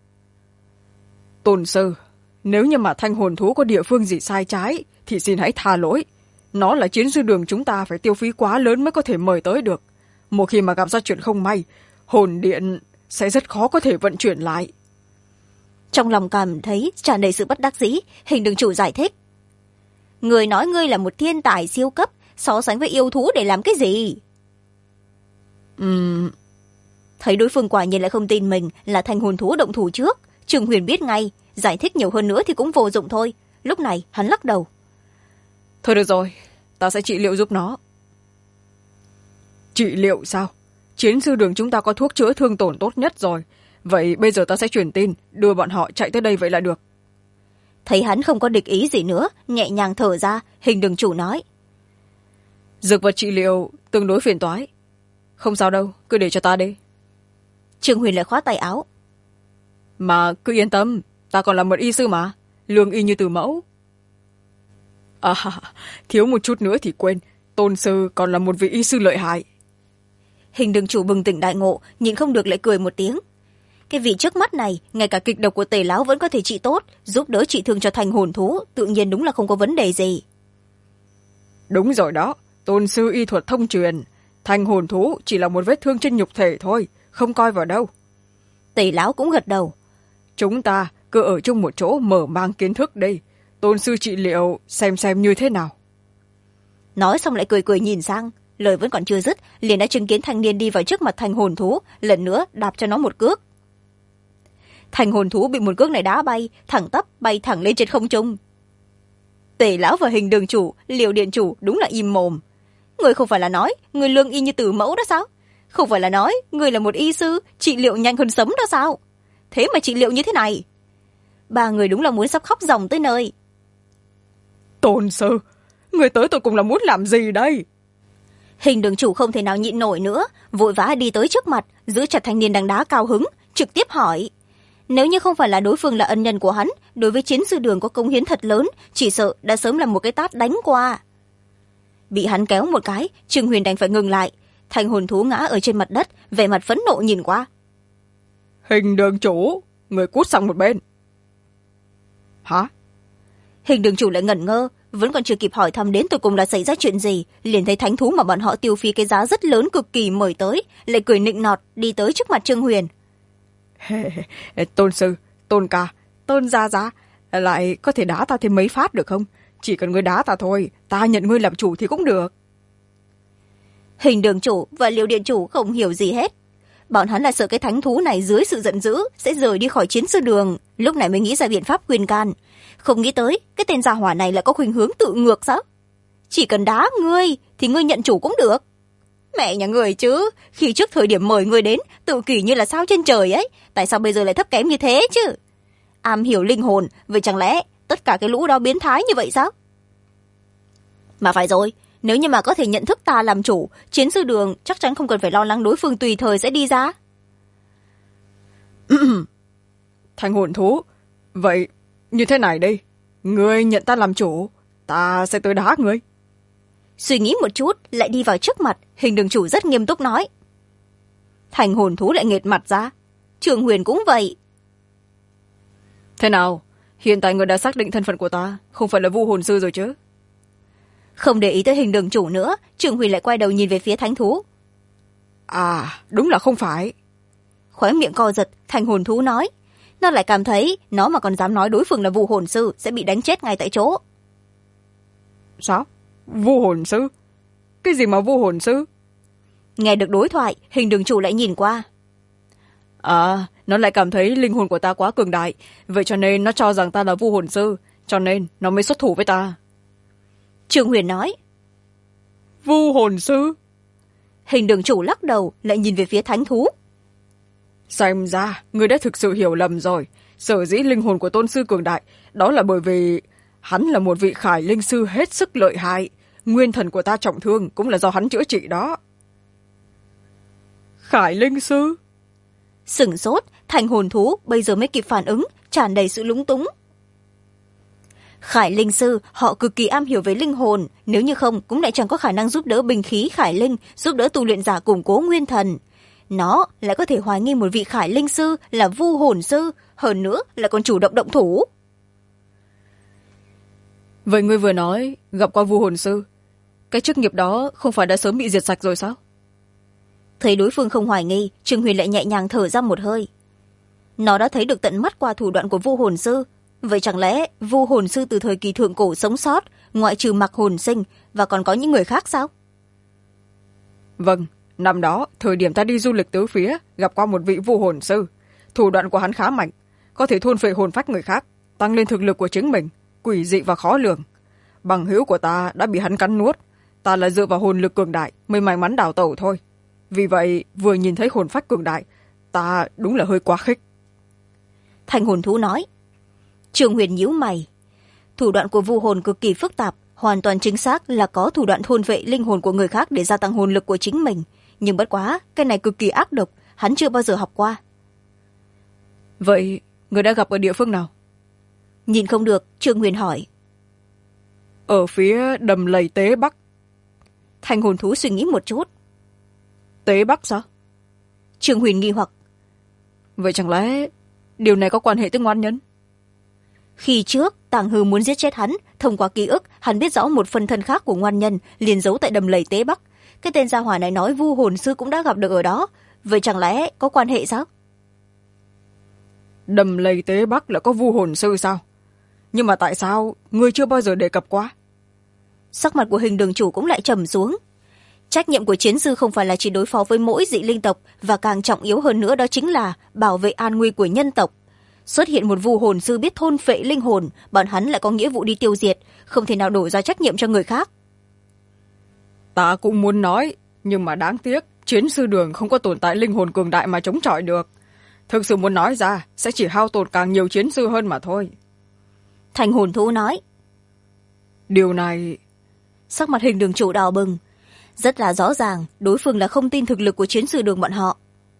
[SPEAKER 2] Tôn sư, nếu như mà thanh hồn thú có địa phương gì sai trái thì xin hãy tha lỗi. Nó là chiến sư đường chúng ta phải tiêu phí quá lớn mới có thể mời tới được. Một khi mà gặp ra chuyện không may, hồn điện sẽ rất khó có thể vận chuyển lại.
[SPEAKER 1] Trong lòng cảm thấy tràn đầy sự bất đắc dĩ, Hình đường chủ giải thích. Người nói ngươi là một thiên tài siêu cấp, so sánh với yêu thú để làm cái gì? Thấy đối phương quả nhiên lại không tin mình là thanh hồn thú động thủ trước, Trương Huyền biết ngay, giải thích nhiều hơn nữa thì cũng vô dụng thôi. Lúc này hắn lắc đầu.
[SPEAKER 2] Thôi được rồi, ta sẽ trị liệu giúp nó. Trị liệu sao? Chiến sư đường chúng ta có thuốc chữa thương tổn tốt nhất rồi. Vậy bây giờ ta sẽ truyền tin, đưa bọn họ chạy tới đây vậy là được.
[SPEAKER 1] Thấy hắn không có địch ý gì nữa, nhẹ nhàng thở ra, Hình đường chủ nói.
[SPEAKER 2] Dược vật trị liệu tương đối phiền toái. Không sao đâu, cứ để cho ta đi.
[SPEAKER 1] Trương Huyền lại khoát tay áo.
[SPEAKER 2] Mà cứ yên tâm, ta còn là một y sư mà, lương y như từ mẫu. À, thiếu một chút nữa thì quên, Tôn sư còn là một vị y sư lợi hại.
[SPEAKER 1] Hình đường chủ bừng tỉnh đại ngộ, nhìn không được lại cười một tiếng. Cái vị trước mắt này, ngay cả kịch độc của Tề lão vẫn có thể trị tốt, giúp đỡ trị thương cho thanh hồn thú, tự nhiên đúng là không có vấn đề gì.
[SPEAKER 2] Đúng rồi đó, Tôn sư y thuật thông truyền, thanh hồn thú chỉ là một vết thương trên nhục thể thôi, không coi vào đâu.
[SPEAKER 1] Tề lão cũng gật đầu.
[SPEAKER 2] Chúng ta cứ ở chung một chỗ mở mang kiến thức đây, Tôn sư trị liệu xem như thế nào.
[SPEAKER 1] Nói xong lại cười cười nhìn sang, lời vẫn còn chưa dứt, liền đã chứng kiến thanh niên đi vào trước mặt thanh hồn thú, lần nữa đạp cho nó một cước. Thanh hồn thú bị một cước này đá bay, thẳng tắp bay thẳng lên trên không trung. Tề lão và Hình đường chủ, Liều điện chủ đúng là im mồm. Người không phải là nói người lương y như từ mẫu đó sao? Không phải là nói người là một y sư trị liệu nhanh hơn sấm đó sao? Thế mà trị liệu như thế này, ba người đúng là muốn sắp khóc ròng tới nơi.
[SPEAKER 2] Tôn sư, người tới tôi cùng là muốn làm gì đây?
[SPEAKER 1] Hình đường chủ không thể nào nhịn nổi nữa, vội vã đi tới trước mặt, giữ chặt thanh niên đang đá cao hứng, trực tiếp hỏi. Nếu như không phải là đối phương là ân nhân của hắn, đối với chiến sư đường có công hiến thật lớn, chỉ sợ đã sớm làm một cái tát đánh qua. Bị hắn kéo một cái, Trương Huyền đành phải ngừng lại. Thanh hồn thú ngã ở trên mặt đất, vẻ mặt phẫn nộ nhìn qua.
[SPEAKER 2] Hình đường chủ, người cút sang một bên. Hả?
[SPEAKER 1] Hình đường chủ lại ngẩn ngơ, vẫn còn chưa kịp hỏi thăm đến tụi cùng là xảy ra chuyện gì, liền thấy thánh thú mà bọn họ tiêu phí cái giá rất lớn cực kỳ mời tới, lại cười nịnh nọt đi tới trước mặt Trương Huyền.
[SPEAKER 2] Tôn sư, Tôn ca, Tôn gia gia, lại có thể đá ta thêm mấy phát được không? Chỉ cần ngươi đá ta thôi, ta nhận ngươi làm chủ thì cũng được.
[SPEAKER 1] Hình đường chủ và Liêu điện chủ không hiểu gì hết. Bọn hắn là sợ cái thánh thú này dưới sự giận dữ sẽ rời đi khỏi chiến sư đường, lúc này mới nghĩ ra biện pháp khuyên can. Không nghĩ tới cái tên gia hỏa này lại có khuynh hướng tự ngược sao? Chỉ cần đá ngươi thì ngươi nhận chủ cũng được. Mẹ nhà người chứ, khi trước thời điểm mời ngươi đến tự kỷ như là sao trên trời ấy, tại sao bây giờ lại thấp kém như thế chứ? Am hiểu linh hồn, vậy chẳng lẽ tất cả cái lũ đó biến thái như vậy sao? Mà phải rồi, nếu như mà có thể nhận thức ta làm chủ, chiến sư đường chắc chắn không cần phải lo lắng đối phương tùy thời sẽ đi ra.
[SPEAKER 2] Thanh hồn thú, vậy như thế này đi, ngươi nhận ta làm chủ, ta sẽ tới đá ngươi.
[SPEAKER 1] Suy nghĩ một chút, lại đi vào trước mặt, Hình đường chủ rất nghiêm túc nói. Thanh hồn thú lại nghệt mặt ra. Trương Huyền cũng vậy.
[SPEAKER 2] Thế nào, hiện tại ngươi đã xác định thân phận của ta, không phải là vu hồn sư rồi chứ?
[SPEAKER 1] Không để ý tới Hình đường chủ nữa, Trương Huyền lại quay đầu nhìn về phía thánh thú.
[SPEAKER 2] À, đúng là không phải.
[SPEAKER 1] Khóe miệng co giật, thanh hồn thú nói. Nó lại cảm thấy nó mà còn dám nói đối phương là vu hồn sư sẽ bị đánh chết ngay tại chỗ.
[SPEAKER 2] Sao? Vu hồn sư? Cái gì mà vu hồn sư?
[SPEAKER 1] Nghe được đối thoại, Hình đường chủ lại nhìn qua.
[SPEAKER 2] À, nó lại cảm thấy linh hồn của ta quá cường đại, vậy cho nên nó cho rằng ta là vu hồn sư, cho nên nó mới xuất thủ với ta.
[SPEAKER 1] Trương Huyền nói.
[SPEAKER 2] Vu hồn sư?
[SPEAKER 1] Hình đường chủ lắc đầu, lại nhìn về phía thánh thú.
[SPEAKER 2] Xem ra, ngươi đã thực sự hiểu lầm rồi. Sở dĩ linh hồn của tôn sư cường đại, đó là bởi vì hắn là một vị khải linh sư hết sức lợi hại. Nguyên thần của ta trọng thương cũng là do hắn chữa trị đó. Khải linh sư?
[SPEAKER 1] Sửng sốt, thanh hồn thú bây giờ mới kịp phản ứng, tràn đầy sự lúng túng. Khải linh sư họ cực kỳ am hiểu về linh hồn, nếu như không cũng lại chẳng có khả năng giúp đỡ binh khí khải linh, giúp đỡ tu luyện giả củng cố nguyên thần. Nó lại có thể hoài nghi một vị khải linh sư là vu hồn sư, hơn nữa là còn chủ động động thủ.
[SPEAKER 2] Vậy ngươi vừa nói gặp qua vu hồn sư, cái chức nghiệp đó không phải đã sớm bị diệt sạch rồi sao?
[SPEAKER 1] Thấy đối phương không hoài nghi, Trương Huyền lại nhẹ nhàng thở ra một hơi. Nó đã thấy được tận mắt qua thủ đoạn của vu hồn sư. Vậy chẳng lẽ vu hồn sư từ thời kỳ thượng cổ sống sót, ngoại trừ Mặc Hồn Sinh, và còn có những người khác sao?
[SPEAKER 2] Vâng, năm đó thời điểm ta đi du lịch tứ phía, gặp qua một vị vu hồn sư. Thủ đoạn của hắn khá mạnh, có thể thôn phệ hồn phách người khác, tăng lên thực lực của chính mình, quỷ dị và khó lường. Bằng hữu của ta đã bị hắn cắn nuốt, ta là dựa vào hồn lực cường đại mới may mắn đào tẩu thôi. Vì vậy vừa nhìn thấy hồn phách cường đại, ta đúng là hơi quá khích.
[SPEAKER 1] Thanh hồn thú nói. Trương Huyền nhíu mày. Thủ đoạn của vu hồn cực kỳ phức tạp, hoàn toàn chính xác là có thủ đoạn thôn vệ linh hồn của người khác để gia tăng hồn lực của chính mình. Nhưng bất quá, cái này cực kỳ ác độc, hắn chưa bao giờ học qua.
[SPEAKER 2] Vậy người đã gặp ở địa phương nào?
[SPEAKER 1] Nhìn không được, Trương Huyền hỏi.
[SPEAKER 2] Ở phía đầm lầy Tế Bắc.
[SPEAKER 1] Thanh hồn thú suy nghĩ một chút.
[SPEAKER 2] Tế Bắc sao?
[SPEAKER 1] Trương Huyền nghi hoặc.
[SPEAKER 2] Vậy chẳng lẽ điều này có quan hệ tới ngoan nhân?
[SPEAKER 1] Khi trước, Tàng Hư muốn giết chết hắn, thông qua ký ức, hắn biết rõ một phần thân khác của ngoan nhân liền giấu tại đầm lầy Tế Bắc. Cái tên gia hỏa này nói vu hồn sư cũng đã gặp được ở đó. Vậy chẳng lẽ có quan hệ sao?
[SPEAKER 2] Đầm lầy Tế Bắc là có vu hồn sư sao? Nhưng mà tại sao ngươi chưa bao giờ đề cập qua?
[SPEAKER 1] Sắc mặt của Hình đường chủ cũng lại trầm xuống. Trách nhiệm của chiến sư không phải là chỉ đối phó với mỗi dị linh tộc, và càng trọng yếu hơn nữa đó chính là bảo vệ an nguy của nhân tộc. Xuất hiện một vu hồn sư biết thôn phệ linh hồn, bọn hắn lại có nghĩa vụ đi tiêu diệt, không thể nào đổ ra trách nhiệm cho người khác.
[SPEAKER 2] Ta cũng muốn nói, nhưng mà đáng tiếc chiến sư đường không có tồn tại linh hồn cường đại mà chống chọi được. Thực sự muốn nói ra sẽ chỉ hao tổn càng nhiều chiến sư hơn mà thôi.
[SPEAKER 1] Thành hồn thú nói.
[SPEAKER 2] Điều này...
[SPEAKER 1] Sắc mặt Hình đường chủ đỏ bừng. Rất là rõ ràng, đối phương là không tin thực lực của chiến sư đường bọn họ.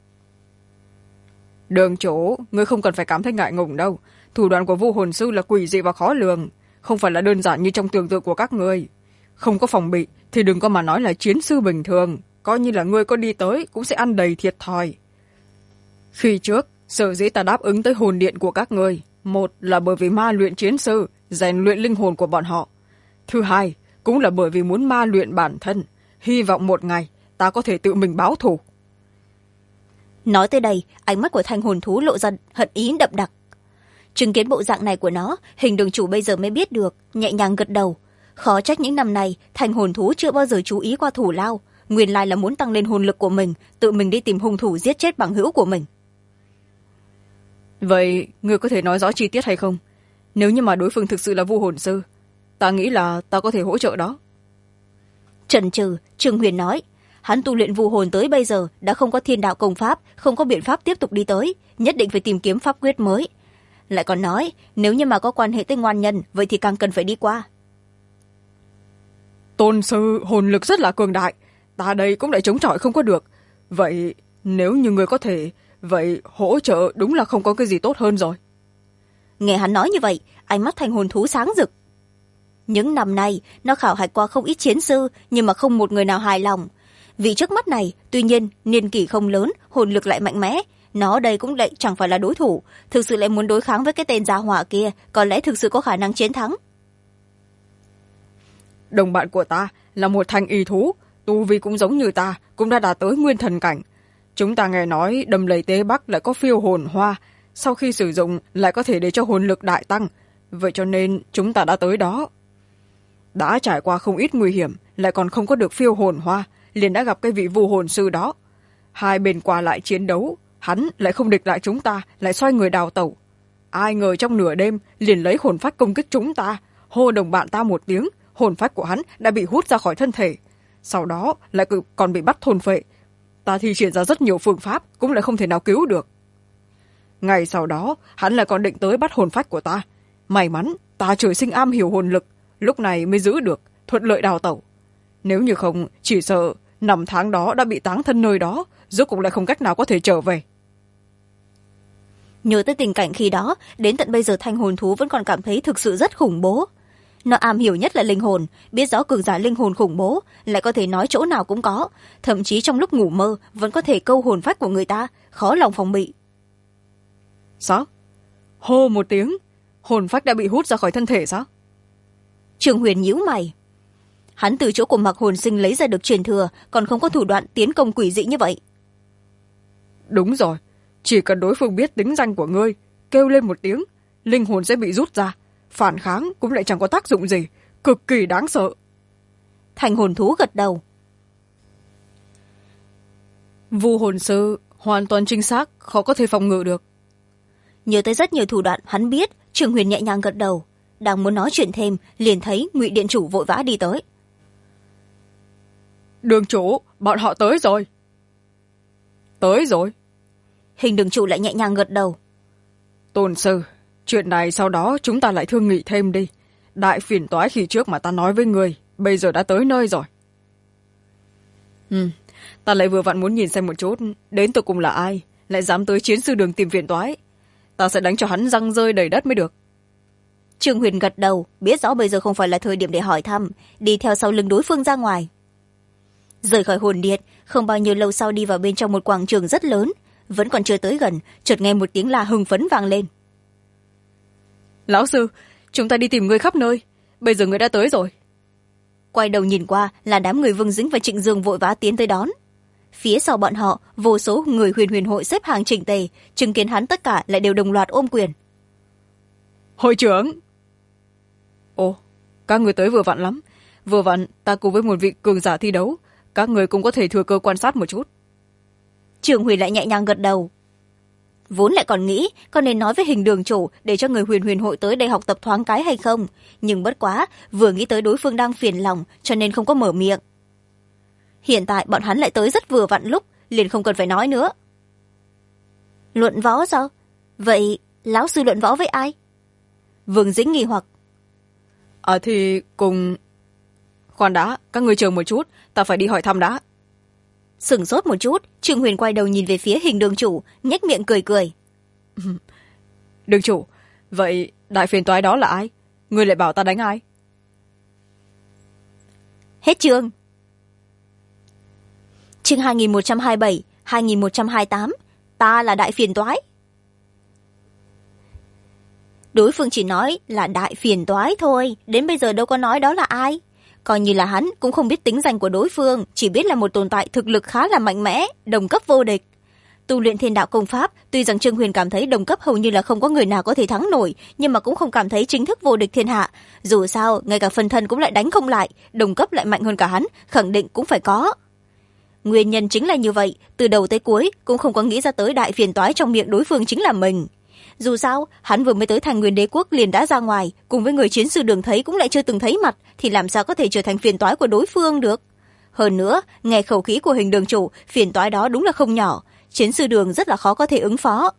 [SPEAKER 2] Đường chủ, ngươi không cần phải cảm thấy ngại ngùng đâu. Thủ đoạn của vu hồn sư là quỷ dị và khó lường, không phải là đơn giản như trong tưởng tượng của các ngươi. Không có phòng bị thì đừng có mà nói là chiến sư bình thường, coi như là ngươi có đi tới cũng sẽ ăn đầy thiệt thòi. Khi trước, sở dĩ ta đáp ứng tới hồn điện của các ngươi, một là bởi vì ma luyện chiến sư, rèn luyện linh hồn của bọn họ. Thứ hai, cũng là bởi vì muốn ma luyện bản thân, hy vọng một ngày ta có thể tự mình báo thù.
[SPEAKER 1] Nói tới đây, ánh mắt của thanh hồn thú lộ ra hận ý đậm đặc. Chứng kiến bộ dạng này của nó, Hình đường chủ bây giờ mới biết được, nhẹ nhàng gật đầu. Khó trách những năm này, thanh hồn thú chưa bao giờ chú ý qua thủ lao. Nguyên lai là muốn tăng lên hồn lực của mình, tự mình đi tìm hung thủ giết chết bằng hữu của mình.
[SPEAKER 2] Vậy, ngươi có thể nói rõ chi tiết hay không? Nếu như mà đối phương thực sự là vu hồn sư, ta nghĩ là ta có thể hỗ trợ đó.
[SPEAKER 1] Chần chừ, Trương Huyền nói. Hắn tu luyện vu hồn tới bây giờ đã không có thiên đạo công pháp, không có biện pháp tiếp tục đi tới, nhất định phải tìm kiếm pháp quyết mới. Lại còn nói, nếu như mà có quan hệ tới ngoan nhân, vậy thì càng cần phải đi qua.
[SPEAKER 2] Tôn sư hồn lực rất là cường đại, ta đây cũng lại chống chọi không có được. Vậy nếu như người có thể, vậy hỗ trợ đúng là không có cái gì tốt hơn rồi.
[SPEAKER 1] Nghe hắn nói như vậy, ánh mắt thanh hồn thú sáng rực. Những năm nay, nó khảo hạch qua không ít chiến sư, nhưng mà không một người nào hài lòng. Vì trước mắt này, tuy nhiên, niên kỷ không lớn, hồn lực lại mạnh mẽ. Nó đây cũng lại chẳng phải là đối thủ, thực sự lại muốn đối kháng với cái tên gia hỏa kia, có lẽ thực sự có khả năng chiến thắng.
[SPEAKER 2] Đồng bạn của ta là một thanh y thú, tu vi cũng giống như ta, cũng đã đạt tới nguyên thần cảnh. Chúng ta nghe nói đầm lầy Tế Bắc lại có phiêu hồn hoa, sau khi sử dụng lại có thể để cho hồn lực đại tăng, vậy cho nên chúng ta đã tới đó. Đã trải qua không ít nguy hiểm, lại còn không có được phiêu hồn hoa, liền đã gặp cái vị vu hồn sư đó. Hai bên qua lại chiến đấu, hắn lại không địch lại chúng ta, lại xoay người đào tẩu. Ai ngờ trong nửa đêm liền lấy hồn phách công kích chúng ta, hô đồng bạn ta một tiếng, hồn phách của hắn đã bị hút ra khỏi thân thể, sau đó lại còn bị bắt thôn phệ. Ta thi triển ra rất nhiều phương pháp, cũng lại không thể nào cứu được. Ngày sau đó hắn lại còn định tới bắt hồn phách của ta. May mắn ta trời sinh am hiểu hồn lực, lúc này mới giữ được, thuận lợi đào tẩu. Nếu như không, chỉ sợ năm tháng đó đã bị táng thân nơi đó, rốt cũng lại không cách nào có thể trở về.
[SPEAKER 1] Nhớ tới tình cảnh khi đó, đến tận bây giờ thanh hồn thú vẫn còn cảm thấy thực sự rất khủng bố. Nó am hiểu nhất là linh hồn, biết rõ cường giả linh hồn khủng bố, lại có thể nói chỗ nào cũng có, thậm chí trong lúc ngủ mơ vẫn có thể câu hồn phách của người ta, khó lòng phòng bị.
[SPEAKER 2] Sao? Hô một tiếng, hồn phách đã bị hút ra khỏi thân thể sao?
[SPEAKER 1] Trương Huyền nhíu mày. Hắn từ chỗ của Mạc Hồn Sinh lấy ra được truyền thừa, còn không có thủ đoạn tiến công quỷ dị như vậy.
[SPEAKER 2] Đúng rồi, chỉ cần đối phương biết tính danh của ngươi, kêu lên một tiếng, linh hồn sẽ bị rút ra, phản kháng cũng lại chẳng có tác dụng gì, cực kỳ đáng sợ.
[SPEAKER 1] Thành hồn thú gật đầu.
[SPEAKER 2] Vu hồn sư hoàn toàn chính xác, khó có thể phòng ngự được.
[SPEAKER 1] Nhớ tới rất nhiều thủ đoạn hắn biết, Trương Huyền nhẹ nhàng gật đầu. Đang muốn nói chuyện thêm, liền thấy Ngụy Điện Chủ vội vã đi tới.
[SPEAKER 2] Đường chủ, bọn họ tới rồi. Tới rồi.
[SPEAKER 1] Hình đường chủ lại nhẹ nhàng gật đầu.
[SPEAKER 2] Tôn sư, chuyện này sau đó chúng ta lại thương nghị thêm đi. Đại phiền toái khi trước mà ta nói với người, bây giờ đã tới nơi rồi. Ta lại vừa vặn muốn nhìn xem một chút, đến tụi cùng là ai, lại dám tới chiến sư đường tìm phiền toái. Ta sẽ đánh cho hắn răng rơi đầy đất mới được.
[SPEAKER 1] Trương Huyền gật đầu, biết rõ bây giờ không phải là thời điểm để hỏi thăm, đi theo sau lưng đối phương ra ngoài. Rời khỏi hồn điện, không bao nhiêu lâu sau đi vào bên trong một quảng trường rất lớn, vẫn còn chưa tới gần, chợt nghe một tiếng la hưng phấn vang lên.
[SPEAKER 2] Lão sư, chúng ta đi tìm người khắp nơi, bây giờ người đã tới rồi.
[SPEAKER 1] Quay đầu nhìn qua là đám người Vương Dĩnh và Trịnh Dương vội vã tiến tới đón. Phía sau bọn họ, vô số người huyền huyền hội xếp hàng chỉnh tề, chứng kiến hắn tất cả lại đều đồng loạt ôm quyền.
[SPEAKER 2] Hội trưởng! Ồ, các người tới vừa vặn lắm. Vừa vặn ta cùng với một vị cường giả thi đấu, các người cũng có thể thừa cơ quan sát một chút.
[SPEAKER 1] Trường Huyền lại nhẹ nhàng gật đầu. Vốn lại còn nghĩ có nên nói với hình đường chủ để cho người huyền huyền hội tới đây học tập thoáng cái hay không, nhưng bất quá vừa nghĩ tới đối phương đang phiền lòng cho nên không có mở miệng. Hiện tại bọn hắn lại tới rất vừa vặn lúc, liền không cần phải nói nữa. Luận võ sao? Vậy lão sư luận võ với ai? Vương Dĩnh nghi hoặc.
[SPEAKER 2] Thì cùng... Khoan đã, các người chờ một chút, ta phải đi hỏi thăm đã.
[SPEAKER 1] Sửng sốt một chút, Trương Huyền quay đầu nhìn về phía hình đường chủ, nhếch miệng cười cười.
[SPEAKER 2] Đường chủ, vậy đại phiền toái đó là ai? Người lại bảo ta đánh ai?
[SPEAKER 1] Hết chương. Chương 2127, 2128, ta là đại phiền toái. Đối phương chỉ nói là đại phiền toái thôi, đến bây giờ đâu có nói đó là ai. Coi như là hắn cũng không biết tính danh của đối phương, chỉ biết là một tồn tại thực lực khá là mạnh mẽ, đồng cấp vô địch. Tu luyện thiên đạo công pháp, tuy rằng Trương Huyền cảm thấy đồng cấp hầu như là không có người nào có thể thắng nổi, nhưng mà cũng không cảm thấy chính thức vô địch thiên hạ. Dù sao, ngay cả phân thân cũng lại đánh không lại, đồng cấp lại mạnh hơn cả hắn, khẳng định cũng phải có. Nguyên nhân chính là như vậy, từ đầu tới cuối cũng không có nghĩ ra tới đại phiền toái trong miệng đối phương chính là mình. Dù sao, hắn vừa mới tới Thành Nguyên Đế Quốc liền đã ra ngoài, cùng với người chiến sư đường thấy cũng lại chưa từng thấy mặt, thì làm sao có thể trở thành phiền toái của đối phương được. Hơn nữa, nghe khẩu khí của hình đường chủ, phiền toái đó đúng là không nhỏ, chiến sư đường rất là khó có thể ứng phó.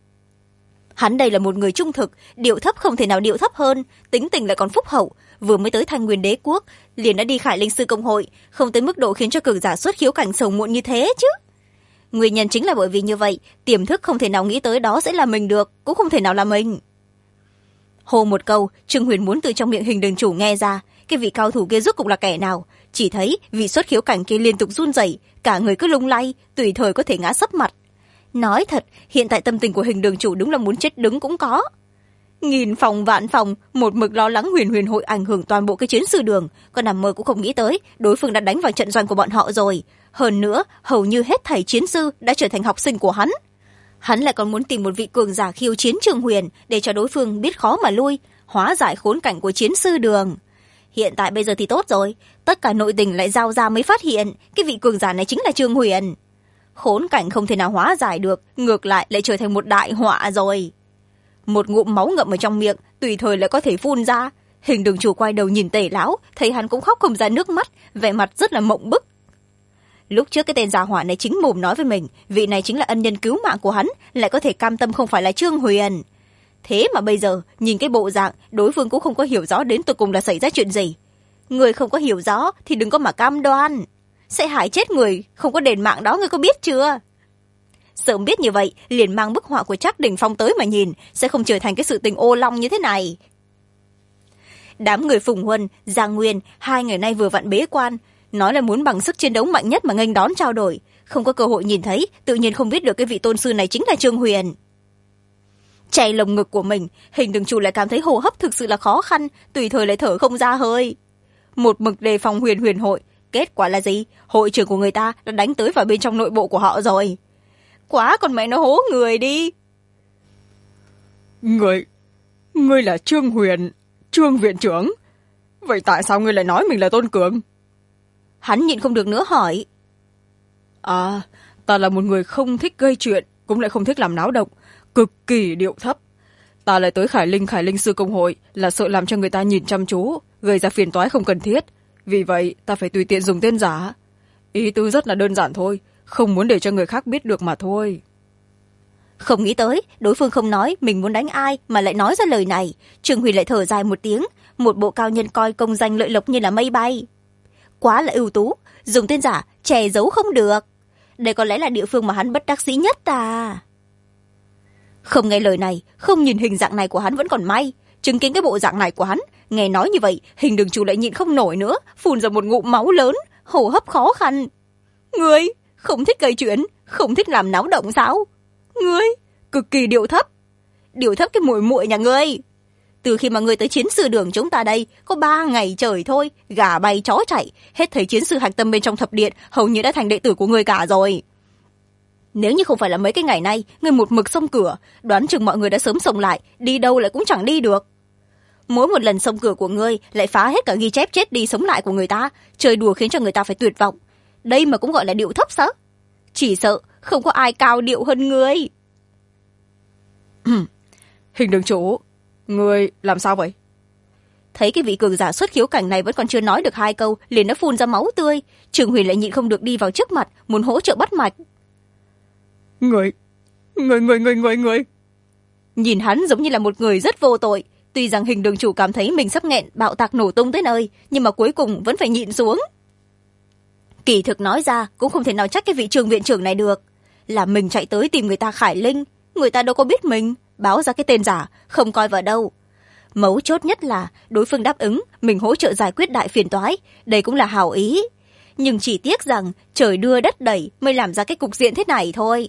[SPEAKER 1] Hắn đây là một người trung thực, điệu thấp không thể nào điệu thấp hơn, tính tình lại còn phúc hậu, vừa mới tới Thành Nguyên Đế Quốc liền đã đi Khải Linh sư công hội, không tới mức độ khiến cho cường giả xuất khiếu cảnh sầu muộn như thế chứ. Nguyên nhân chính là bởi vì như vậy, tiềm thức không thể nào nghĩ tới đó sẽ là mình được, cũng không thể nào là mình. Hô một câu, Trương Huyền muốn từ trong miệng hình đường chủ nghe ra cái vị cao thủ kia rốt cục là kẻ nào. Chỉ thấy vị xuất khiếu cảnh kia liên tục run rẩy, cả người cứ lung lay, tùy thời có thể ngã sấp mặt. Nói thật, hiện tại tâm tình của hình đường chủ đúng là muốn chết đứng cũng có. Nghìn phòng vạn phòng, một mực lo lắng huyền huyền hội ảnh hưởng toàn bộ cái chiến sư đường, còn nằm mơ cũng không nghĩ tới đối phương đã đánh vào trận doanh của bọn họ rồi. Hơn nữa, hầu như hết thảy chiến sư đã trở thành học sinh của hắn. Hắn lại còn muốn tìm một vị cường giả khiêu chiến Trương Huyền để cho đối phương biết khó mà lui, hóa giải khốn cảnh của chiến sư đường. Hiện tại bây giờ thì tốt rồi, tất cả nội tình lại giao ra mới phát hiện cái vị cường giả này chính là Trương Huyền. Khốn cảnh không thể nào hóa giải được, ngược lại lại trở thành một đại họa rồi. Một ngụm máu ngậm ở trong miệng, tùy thời lại có thể phun ra. Hình đường chủ quay đầu nhìn Tề lão, thấy hắn cũng khóc không ra nước mắt, vẻ mặt rất là mộng bức. Lúc trước cái tên già hỏa này chính mồm nói với mình, vị này chính là ân nhân cứu mạng của hắn, lại có thể cam tâm không phải là Trương Huyền. Thế mà bây giờ, nhìn cái bộ dạng, đối phương cũng không có hiểu rõ đến tụi cùng là xảy ra chuyện gì. Người không có hiểu rõ thì đừng có mà cam đoan. Sẽ hại chết người, không có đền mạng đó, người có biết chưa? sớm biết như vậy liền mang bức họa của Trác Đình Phong tới mà nhìn, sẽ không trở thành cái sự tình ô long như thế này. Đám người Phùng Huân, Giang Nguyên 2 ngày nay vừa vặn bế quan, nói là muốn bằng sức chiến đấu mạnh nhất mà nghênh đón trao đổi, không có cơ hội nhìn thấy, tự nhiên không biết được cái vị tôn sư này chính là Trương Huyền. Che lồng ngực của mình, Hình Đường Chủ lại cảm thấy hô hấp thực sự là khó khăn, tùy thời lại thở không ra hơi. Một mực đề phòng Huyền hội, kết quả là gì? Hội trưởng của người ta đã đánh tới vào bên trong nội bộ của họ rồi. Quá còn mẹ nó hố người đi.
[SPEAKER 2] Ngươi là Trương Huyền, Trương viện trưởng. Vậy tại sao ngươi lại nói mình là Tôn Cường?
[SPEAKER 1] Hắn nhịn không được nữa hỏi.
[SPEAKER 2] À, ta là một người không thích gây chuyện, cũng lại không thích làm náo động, cực kỳ điệu thấp. Ta lại tới Khải Linh sư công hội là sợ làm cho người ta nhìn chăm chú, gây ra phiền toái không cần thiết. Vì vậy ta phải tùy tiện dùng tên giả. Ý tứ rất là đơn giản thôi, không muốn để cho người khác biết được mà thôi.
[SPEAKER 1] Không nghĩ tới, đối phương không nói mình muốn đánh ai mà lại nói ra lời này. Trương Huyền lại thở dài một tiếng, một bộ cao nhân coi công danh lợi lộc như là mây bay. Quá là ưu tú, dùng tên giả, che giấu không được. Đây có lẽ là địa phương mà hắn bất đắc dĩ nhất à. Không nghe lời này, không nhìn hình dạng này của hắn vẫn còn may. Chứng kiến cái bộ dạng này của hắn, nghe nói như vậy, Hình Đường Chủ lại nhịn không nổi nữa, phun ra một ngụm máu lớn, hô hấp khó khăn. Ngươi, không thích gây chuyện, không thích làm náo động sao? Ngươi, cực kỳ điệu thấp. Điệu thấp cái muội muội nhà ngươi. Từ khi mà ngươi tới chiến sư đường chúng ta đây, có 3 ngày trời thôi, gà bay chó chạy, hết thầy chiến sư hạch tâm bên trong thập điện, hầu như đã thành đệ tử của ngươi cả rồi. Nếu như không phải là mấy cái ngày nay, ngươi một mực xông cửa, đoán chừng mọi người đã sớm xông lại, đi đâu lại cũng chẳng đi được. Mỗi một lần xông cửa của ngươi lại phá hết cả ghi chép chết đi sống lại của người ta, chơi đùa khiến cho người ta phải tuyệt vọng. Đây mà cũng gọi là điệu thấp sao? Chỉ sợ không có ai cao điệu hơn ngươi.
[SPEAKER 2] Hình Đường Chủ, ngươi làm sao vậy?
[SPEAKER 1] Thấy cái vị cường giả xuất khiếu cảnh này vẫn còn chưa nói được 2 câu, liền đã phun ra máu tươi. Trương Huyền lại nhịn không được đi vào trước mặt, muốn hỗ trợ bắt mạch.
[SPEAKER 2] Ngươi.
[SPEAKER 1] Nhìn hắn giống như là một người rất vô tội. Tuy rằng Hình Đường Chủ cảm thấy mình sắp nghẹn bạo tạc nổ tung tới nơi, nhưng mà cuối cùng vẫn phải nhịn xuống. Kỳ thực nói ra cũng không thể nào trách cái vị Trương viện trưởng này được. Là mình chạy tới tìm người ta Khải Linh, người ta đâu có biết mình, báo ra cái tên giả, không coi vào đâu. Mấu chốt nhất là đối phương đáp ứng mình hỗ trợ giải quyết đại phiền toái, đây cũng là hảo ý. Nhưng chỉ tiếc rằng trời đưa đất đẩy mới làm ra cái cục diện thế này thôi.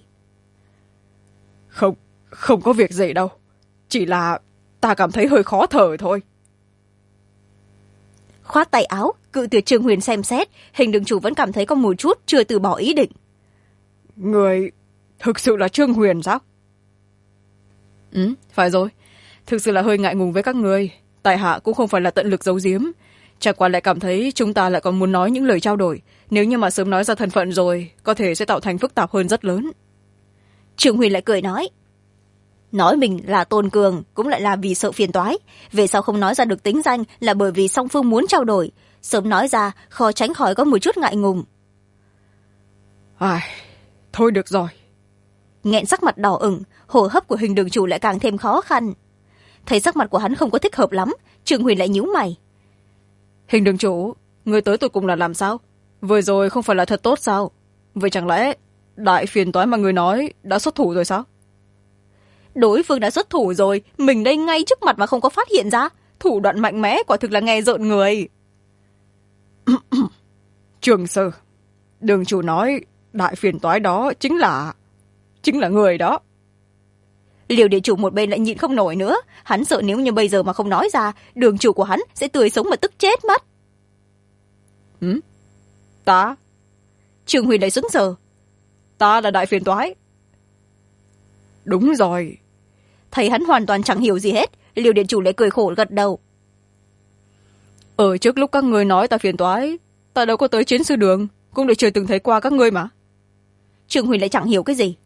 [SPEAKER 2] Không có việc gì đâu. Chỉ là ta cảm thấy hơi khó thở thôi.
[SPEAKER 1] Khoát tay áo, cự tuyệt Trương Huyền xem xét, Hình Đường Chủ vẫn cảm thấy có một chút chưa từ bỏ ý định.
[SPEAKER 2] Người thực sự là Trương Huyền sao? Phải rồi. Thực sự là hơi ngại ngùng với các người. Tại hạ cũng không phải là tận lực giấu giếm. Chẳng qua lại cảm thấy chúng ta lại còn muốn nói những lời trao đổi. Nếu như mà sớm nói ra thân phận rồi, có thể sẽ tạo thành phức tạp hơn rất lớn.
[SPEAKER 1] Trương Huyền lại cười nói mình là Tôn Cường cũng lại là vì sợ phiền toái. Về sau không nói ra được tính danh là bởi vì song phương muốn trao đổi. Sớm nói ra khó tránh khỏi có một chút ngại ngùng.
[SPEAKER 2] Thôi được rồi.
[SPEAKER 1] Nghẹn sắc mặt đỏ ửng, hô hấp của Hình Đường Chủ lại càng thêm khó khăn. Thấy sắc mặt của hắn không có thích hợp lắm, Trương Huyền lại nhíu mày.
[SPEAKER 2] Hình Đường Chủ, người tới tụi cùng là làm sao? Vừa rồi không phải là thật tốt sao? Vậy chẳng lẽ đại phiền toái mà người nói đã xuất thủ rồi sao?
[SPEAKER 1] Đối phương đã xuất thủ rồi, mình đây ngay trước mặt mà không có phát hiện ra. Thủ đoạn mạnh mẽ quả thực là nghe rợn người.
[SPEAKER 2] Trường Sư, Đường Chủ nói đại phiền toái đó chính là người đó.
[SPEAKER 1] Liều địa chủ một bên lại nhịn không nổi nữa, hắn sợ nếu như bây giờ mà không nói ra, Đường Chủ của hắn sẽ tươi sống mà tức chết mất.
[SPEAKER 2] Ta?
[SPEAKER 1] Trương Huyền lại sững sờ.
[SPEAKER 2] Ta là đại phiền toái? Đúng rồi.
[SPEAKER 1] Thấy hắn hoàn toàn chẳng hiểu gì hết, Liều điện chủ lại cười khổ gật đầu.
[SPEAKER 2] Ở trước lúc các ngươi nói ta phiền toái, ta đâu có tới chiến sư đường, cũng để trời từng thấy qua các ngươi mà.
[SPEAKER 1] Trương Huyền lại chẳng hiểu cái gì.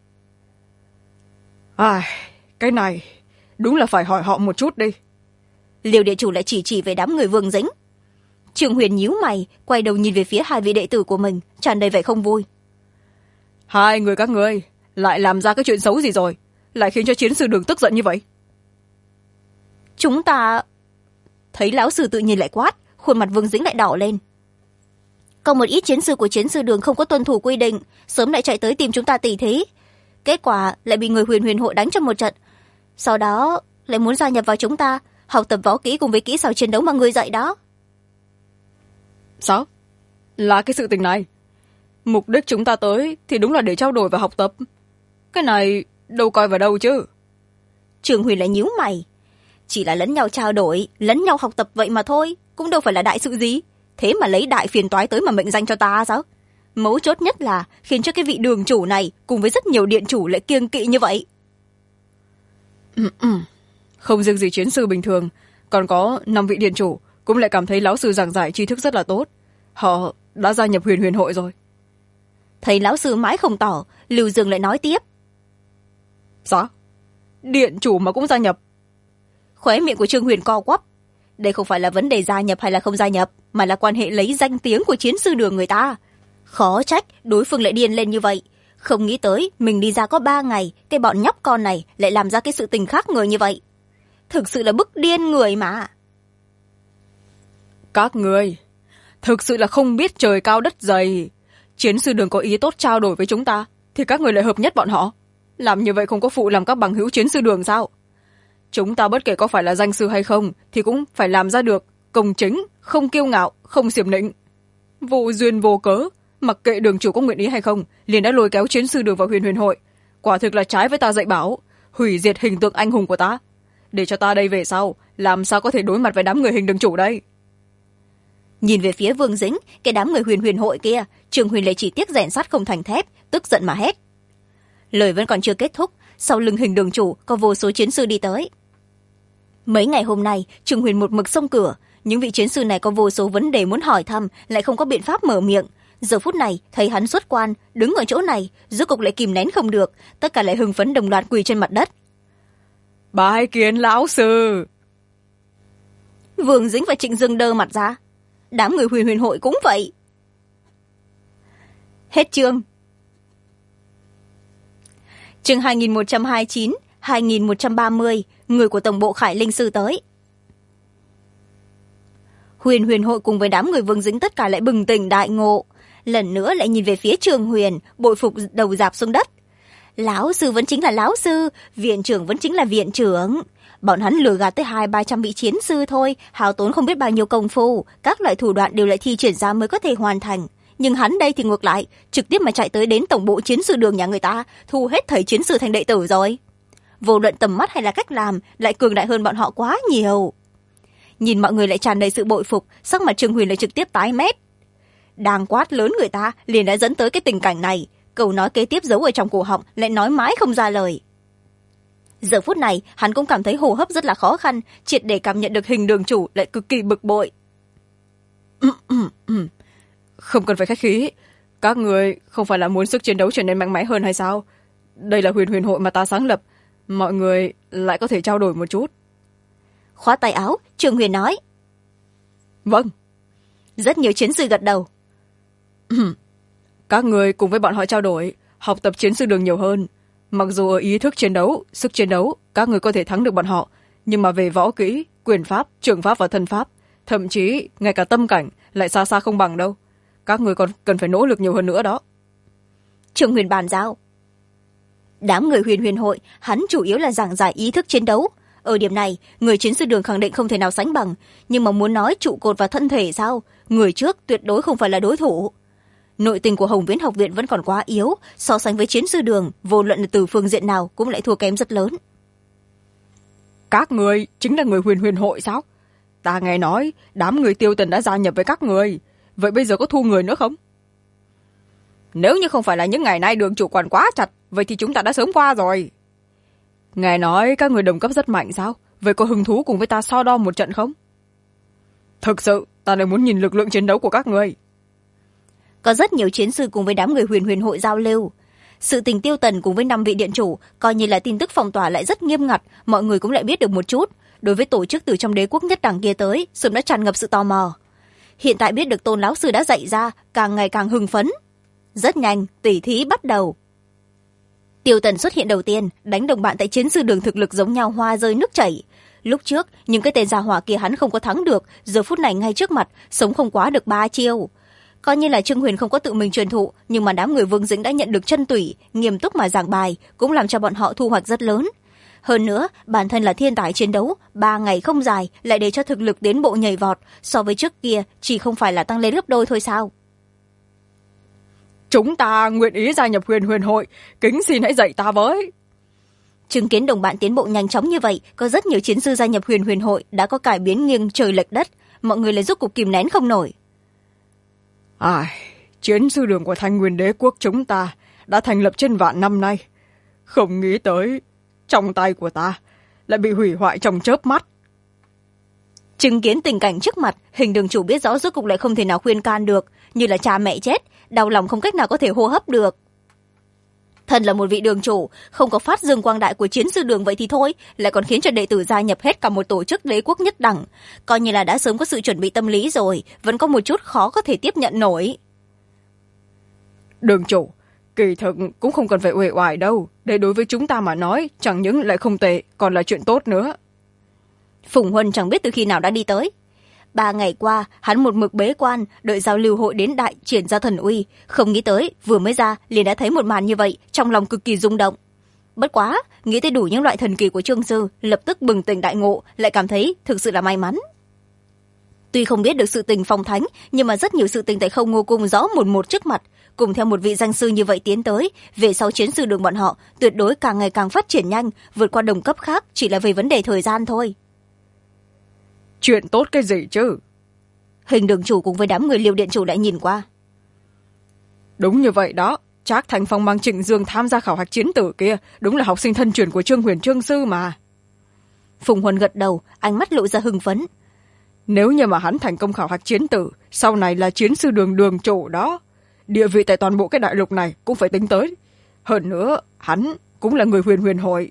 [SPEAKER 2] Cái này đúng là phải hỏi họ một chút đi.
[SPEAKER 1] Liều địa chủ lại chỉ về đám người Vương Dĩnh. Trương Huyền nhíu mày, quay đầu nhìn về phía 2 vị đệ tử của mình, tràn đầy vẻ không vui.
[SPEAKER 2] 2 người các ngươi lại làm ra cái chuyện xấu gì rồi, lại khiến cho chiến sư đường tức giận như vậy?
[SPEAKER 1] Chúng ta... Thấy lão sư tự nhiên lại quát, khuôn mặt Vương Dĩnh lại đỏ lên. Có một ít chiến sư của chiến sư đường không có tuân thủ quy định, sớm lại chạy tới tìm chúng ta tỉ thí. kết quả lại bị người huyền huyền hội đánh trong một trận, sau đó lại muốn gia nhập vào chúng ta, học tập võ kỹ cùng với kỹ xảo chiến đấu mà ngươi dạy đó.
[SPEAKER 2] Sao? Là cái sự tình này. Mục đích chúng ta tới thì đúng là để trao đổi và học tập. Cái này đâu coi vào đâu chứ.
[SPEAKER 1] Trường Huyền lại nhíu mày. Chỉ là lẫn nhau trao đổi, lẫn nhau học tập vậy mà thôi, cũng đâu phải là đại sự gì. Thế mà lấy đại phiền toái tới mà mệnh danh cho ta sao? Mấu chốt nhất là khiến cho cái vị đường chủ này cùng với rất nhiều điện chủ lại kiêng kỵ như vậy.
[SPEAKER 2] Không riêng gì chiến sư bình thường, còn có 5 vị điện chủ cũng lại cảm thấy lão sư giảng giải tri thức rất là tốt. Họ đã gia nhập huyền huyền hội rồi.
[SPEAKER 1] Thấy lão sư mãi không tỏ, Lưu Dương lại nói tiếp.
[SPEAKER 2] Sao? Điện chủ mà cũng gia nhập?
[SPEAKER 1] Khóe miệng của Trương Huyền co quắp. Đây không phải là vấn đề gia nhập hay là không gia nhập, mà là quan hệ lấy danh tiếng của chiến sư đường người ta. Khó trách đối phương lại điên lên như vậy. Không nghĩ tới mình đi ra có 3 ngày, cái bọn nhóc con này lại làm ra cái sự tình khác người như vậy. Thực sự là bức điên người mà.
[SPEAKER 2] Các người thực sự là không biết trời cao đất dày. Chiến sư đường có ý tốt trao đổi với chúng ta, thì các người lại hợp nhất bọn họ. Làm như vậy không có phụ làm các bằng hữu chiến sư đường sao? Chúng ta bất kể có phải là danh sư hay không thì cũng phải làm ra được công chính, không kiêu ngạo, không xiểm nịnh. Vô duyên vô cớ, mặc kệ đường chủ có nguyện ý hay không, liền đã lôi kéo chiến sư đường vào huyền huyền hội. Quả thực là trái với ta dạy bảo, hủy diệt hình tượng anh hùng của ta. Để cho ta đây về sau, làm sao có thể đối mặt với đám người hình đường chủ đây?
[SPEAKER 1] Nhìn về phía Vương Dĩnh, cái đám người huyền huyền hội kia, Trường Huyền lại chỉ tiếc rèn sắt không thành thép, tức giận mà hét. Lời vẫn còn chưa kết thúc, sau lưng hình đường chủ có vô số chiến sư đi tới. Mấy ngày hôm nay, Trường Huyền một mực xông cửa, những vị chiến sư này có vô số vấn đề muốn hỏi thăm, lại không có biện pháp mở miệng. Giờ phút này thấy hắn xuất quan, đứng ở chỗ này, rốt cục lại kìm nén không được, tất cả lại hưng phấn đồng loạt quỳ trên mặt đất.
[SPEAKER 2] Bái kiến lão sư.
[SPEAKER 1] Vương Dĩnh và Trịnh Dương đơ mặt ra, đám người huyền huyền hội cũng vậy. Hết chương. Chương 2129, 2130, người của tổng bộ Khải Linh Sư tới. Huyền huyền hội cùng với đám người Vương Dĩnh tất cả lại bừng tỉnh đại ngộ. Lần nữa lại nhìn về phía Trường Huyền, bội phục đầu rạp xuống đất. Lão sư vẫn chính là lão sư, viện trưởng vẫn chính là viện trưởng. Bọn hắn lừa gạt tới 200-300 vị chiến sư thôi, hao tốn không biết bao nhiêu công phu, các loại thủ đoạn đều lại thi triển ra mới có thể hoàn thành. Nhưng hắn đây thì ngược lại, trực tiếp mà chạy tới đến tổng bộ chiến sư đường nhà người ta, thu hết thầy chiến sư thành đệ tử rồi. Vô luận tầm mắt hay là cách làm, lại cường đại hơn bọn họ quá nhiều. Nhìn mọi người lại tràn đầy sự bội phục, sắc mặt Trương Huyền lại trực tiếp tái mét. Đang quát lớn người ta, liền đã dẫn tới cái tình cảnh này. Câu nói kế tiếp giấu ở trong cổ họng, lại nói mãi không ra lời. Giờ phút này, hắn cũng cảm thấy hô hấp rất là khó khăn, triệt để cảm nhận được hình đường chủ lại cực kỳ bực bội.
[SPEAKER 2] Không cần phải khách khí. Các người không phải là muốn sức chiến đấu trở nên mạnh mẽ hơn hay sao? Đây là huyền huyền hội mà ta sáng lập, mọi người lại có thể trao đổi một chút.
[SPEAKER 1] Khóa tay áo, Trường Huyền nói.
[SPEAKER 2] Vâng.
[SPEAKER 1] Rất nhiều chiến sư gật đầu.
[SPEAKER 2] Các người cùng với bọn họ trao đổi, học tập chiến sư đường nhiều hơn. Mặc dù ở ý thức chiến đấu, sức chiến đấu, các người có thể thắng được bọn họ, nhưng mà về võ kỹ, quyền pháp, trường pháp và thân pháp, thậm chí ngay cả tâm cảnh lại xa xa không bằng đâu. Các người còn cần phải nỗ lực nhiều hơn nữa đó.
[SPEAKER 1] Trường Huyền bàn giao. Đám người huyền huyền hội, hắn chủ yếu là giảng giải ý thức chiến đấu. Ở điểm này, người chiến sư đường khẳng định không thể nào sánh bằng, nhưng mà muốn nói trụ cột và thân thể sao, người trước tuyệt đối không phải là đối thủ. Nội tình của Hồng Viễn học viện vẫn còn quá yếu, so sánh với chiến sư đường, vô luận là từ phương diện nào cũng lại thua kém rất lớn.
[SPEAKER 2] Các người chính là người huyền huyền hội sao? Ta nghe nói đám người Tiêu Tần đã gia nhập với các người, vậy bây giờ có thu người nữa không? Nếu như không phải là những ngày nay đường chủ quản quá chặt, vậy thì chúng ta đã sớm qua rồi. Ngài nói các người đồng cấp rất mạnh sao? Vậy có hứng thú cùng với ta so đo một trận không? Thực sự, ta lại muốn nhìn lực lượng chiến đấu của các người.
[SPEAKER 1] Có rất nhiều chiến sư cùng với đám người huyền huyền hội giao lưu. Sự tình Tiêu Tần cùng với 5 vị điện chủ coi như là tin tức phong tỏa lại rất nghiêm ngặt, mọi người cũng lại biết được một chút. Đối với tổ chức từ trong đế quốc nhất đẳng kia tới, sớm đã tràn ngập sự tò mò. Hiện tại biết được Tôn lão sư đã dạy ra, càng ngày càng hưng phấn. Rất nhanh, tỉ thí bắt đầu. Tiêu Tần xuất hiện đầu tiên, đánh đồng bạn tại chiến sư đường thực lực giống nhau hoa rơi nước chảy. Lúc trước, những cái tên gia hỏa kia hắn không có thắng được, giờ phút này ngay trước mặt, sống không quá được 3 chiêu. Coi như là Trương Huyền không có tự mình truyền thụ, nhưng mà đám người Vương Dĩnh đã nhận được chân tủy, nghiêm túc mà giảng bài, cũng làm cho bọn họ thu hoạch rất lớn. Hơn nữa, bản thân là thiên tài chiến đấu, 3 ngày không dài lại để cho thực lực tiến bộ nhảy vọt, so với trước kia chỉ không phải là tăng lên gấp đôi thôi sao?
[SPEAKER 2] Chúng ta nguyện ý gia nhập Huyền Huyền hội, kính xin hãy dạy ta với.
[SPEAKER 1] Chứng kiến đồng bạn tiến bộ nhanh chóng như vậy, có rất nhiều chiến sư gia nhập Huyền Huyền hội đã có cải biến nghiêng trời lệch đất, mọi người lại rốt cục kìm nén không nổi.
[SPEAKER 2] Chiến sư đường của Thanh Nguyên Đế quốc chúng ta đã thành lập trên vạn năm nay, không nghĩ tới trong tay của ta lại bị hủy hoại trong chớp mắt.
[SPEAKER 1] Chứng kiến tình cảnh trước mặt, Hình đường chủ biết rõ rốt cục lại không thể nào khuyên can được, như là cha mẹ chết, đau lòng không cách nào có thể hô hấp được. Thân là một vị đường chủ, không có phát dương quang đại của chiến sư đường vậy thì thôi, lại còn khiến cho đệ tử gia nhập hết cả một tổ chức đế quốc nhất đẳng, coi như là đã sớm có sự chuẩn bị tâm lý rồi, vẫn có một chút khó có thể tiếp nhận nổi.
[SPEAKER 2] Đường chủ, kỳ thực cũng không cần phải uể oải đâu, đây đối với chúng ta mà nói chẳng những lại không tệ, còn là chuyện tốt nữa.
[SPEAKER 1] Phùng Huân chẳng biết từ khi nào đã đi tới. 3 ngày qua, hắn một mực bế quan, đợi giao lưu hội đến đại triển ra thần uy, không nghĩ tới vừa mới ra liền đã thấy một màn như vậy, trong lòng cực kỳ rung động. Bất quá, nghĩ tới đủ những loại thần kỳ của Trương sư, lập tức bừng tỉnh đại ngộ, lại cảm thấy thực sự là may mắn. Tuy không biết được sự tình phong thánh, nhưng mà rất nhiều sự tình tại Không Ngô cung rõ một trước mặt, cùng theo một vị danh sư như vậy tiến tới, về sau chiến sư đường bọn họ tuyệt đối càng ngày càng phát triển nhanh, vượt qua đồng cấp khác, chỉ là về vấn đề thời gian thôi.
[SPEAKER 2] Chuyện tốt cái gì chứ?
[SPEAKER 1] Hình đường chủ cùng với đám người Liêu điện chủ lại nhìn qua.
[SPEAKER 2] Đúng như vậy đó, Trác Thành Phong mang Trịnh Dương tham gia khảo hạch chiến tử kia, đúng là học sinh thân truyền của Trương Huyền Trương sư mà.
[SPEAKER 1] Phùng Huân gật đầu, ánh mắt lộ ra hưng phấn.
[SPEAKER 2] Nếu như mà hắn thành công khảo hạch chiến tử, sau này là chiến sư đường đường chủ đó, địa vị tại toàn bộ cái đại lục này cũng phải tính tới. Hơn nữa, hắn cũng là người Huyền Huyền hội.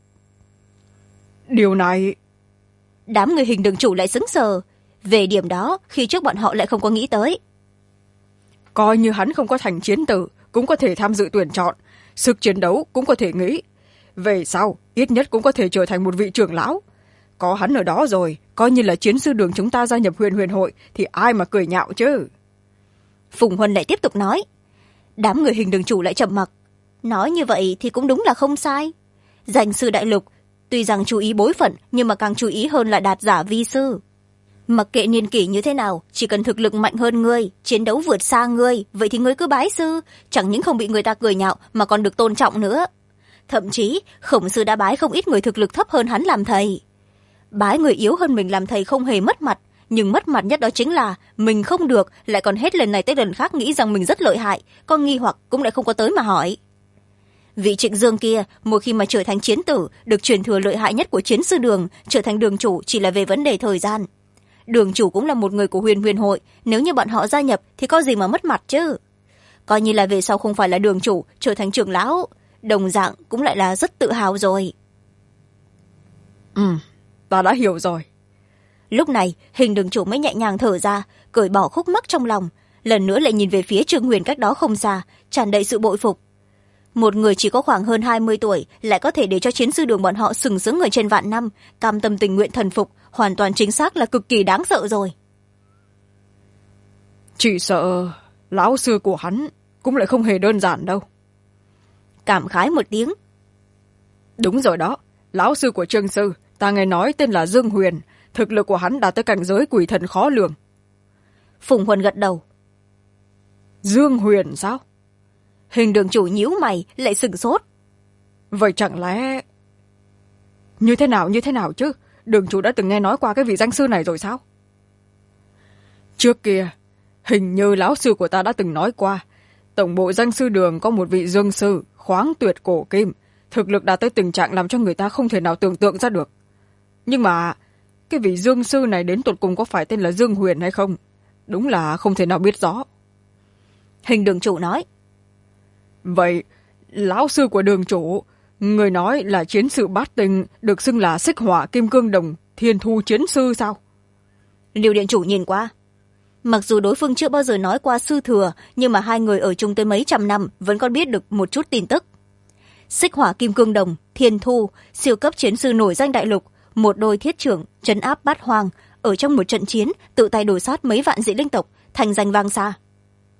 [SPEAKER 2] Điều này...
[SPEAKER 1] Đám người Hình đường chủ lại sững sờ. Về điểm đó, khi trước bọn họ lại không có nghĩ tới.
[SPEAKER 2] Coi như hắn không có thành chiến tử, cũng có thể tham dự tuyển chọn, sức chiến đấu cũng có thể nghĩ. Về sau, ít nhất cũng có thể trở thành một vị trưởng lão. Có hắn ở đó rồi, coi như là chiến sư đường chúng ta gia nhập Huyền Huyền hội, thì ai mà cười nhạo chứ.
[SPEAKER 1] Phùng Huân lại tiếp tục nói. Đám người Hình đường chủ lại trầm mặc. Nói như vậy thì cũng đúng là không sai. Danh sư đại lục, tuy rằng chú ý bối phận, nhưng mà càng chú ý hơn là đạt giả vi sư. Mặc kệ niên kỷ như thế nào, chỉ cần thực lực mạnh hơn ngươi, chiến đấu vượt xa ngươi, vậy thì ngươi cứ bái sư, chẳng những không bị người ta cười nhạo mà còn được tôn trọng nữa. Thậm chí, Khổng sư đã bái không ít người thực lực thấp hơn hắn làm thầy. Bái người yếu hơn mình làm thầy không hề mất mặt, nhưng mất mặt nhất đó chính là mình không được, lại còn hết lần này tới lần khác nghĩ rằng mình rất lợi hại, con nghi hoặc cũng lại không có tới mà hỏi. Vị Trịnh Dương kia, một khi mà trở thành chiến tử, được truyền thừa lợi hại nhất của chiến sư đường, trở thành đường chủ chỉ là về vấn đề thời gian. Đường chủ cũng là một người của Huyền Huyền hội, nếu như bọn họ gia nhập thì có gì mà mất mặt chứ. Coi như là về sau không phải là đường chủ, trở thành trưởng lão, đồng dạng cũng lại là rất tự hào rồi.
[SPEAKER 2] Ta đã hiểu rồi.
[SPEAKER 1] Lúc này, Hình đường chủ mới nhẹ nhàng thở ra, cởi bỏ khúc mắc trong lòng, lần nữa lại nhìn về phía Trương Huyền cách đó không xa, tràn đầy sự bội phục. Một người chỉ có khoảng hơn 20 tuổi lại có thể để cho chiến sư đường bọn họ sừng sững ở trên vạn năm, cam tâm tình nguyện thần phục, hoàn toàn chính xác là cực kỳ đáng sợ rồi.
[SPEAKER 2] Chỉ sợ lão sư của hắn cũng lại không hề đơn giản đâu.
[SPEAKER 1] Cảm khái một tiếng.
[SPEAKER 2] Đúng rồi đó, lão sư của Trương sư, ta nghe nói tên là Dương Huyền, thực lực của hắn đạt tới cảnh giới quỷ thần khó lường.
[SPEAKER 1] Phùng Huân gật đầu.
[SPEAKER 2] Dương Huyền sao?
[SPEAKER 1] Hình đường chủ nhíu mày lại sửng sốt.
[SPEAKER 2] Vậy chẳng lẽ... Như thế nào chứ? Đường chủ đã từng nghe nói qua cái vị danh sư này rồi sao? Trước kia, hình như lão sư của ta đã từng nói qua, tổng bộ danh sư đường có một vị dương sư, khoáng tuyệt cổ kim, thực lực đạt tới tình trạng làm cho người ta không thể nào tưởng tượng ra được. Nhưng mà, cái vị dương sư này đến tột cùng có phải tên là Dương Huyền hay không? Đúng là không thể nào biết rõ.
[SPEAKER 1] Hình đường chủ nói.
[SPEAKER 2] Vậy, lão sư của đường chủ, người nói là chiến sự bát tinh, được xưng là xích hỏa kim cương đồng, thiên thu chiến sư sao?
[SPEAKER 1] Liêu điện chủ nhìn qua. Mặc dù đối phương chưa bao giờ nói qua sư thừa, nhưng mà hai người ở chung tới mấy trăm năm vẫn còn biết được một chút tin tức. Xích hỏa kim cương đồng, thiên thu, siêu cấp chiến sư nổi danh đại lục, một đôi thiết trưởng, trấn áp bát hoang, ở trong một trận chiến tự tay đổ sát mấy vạn dị linh tộc, thành danh vang xa.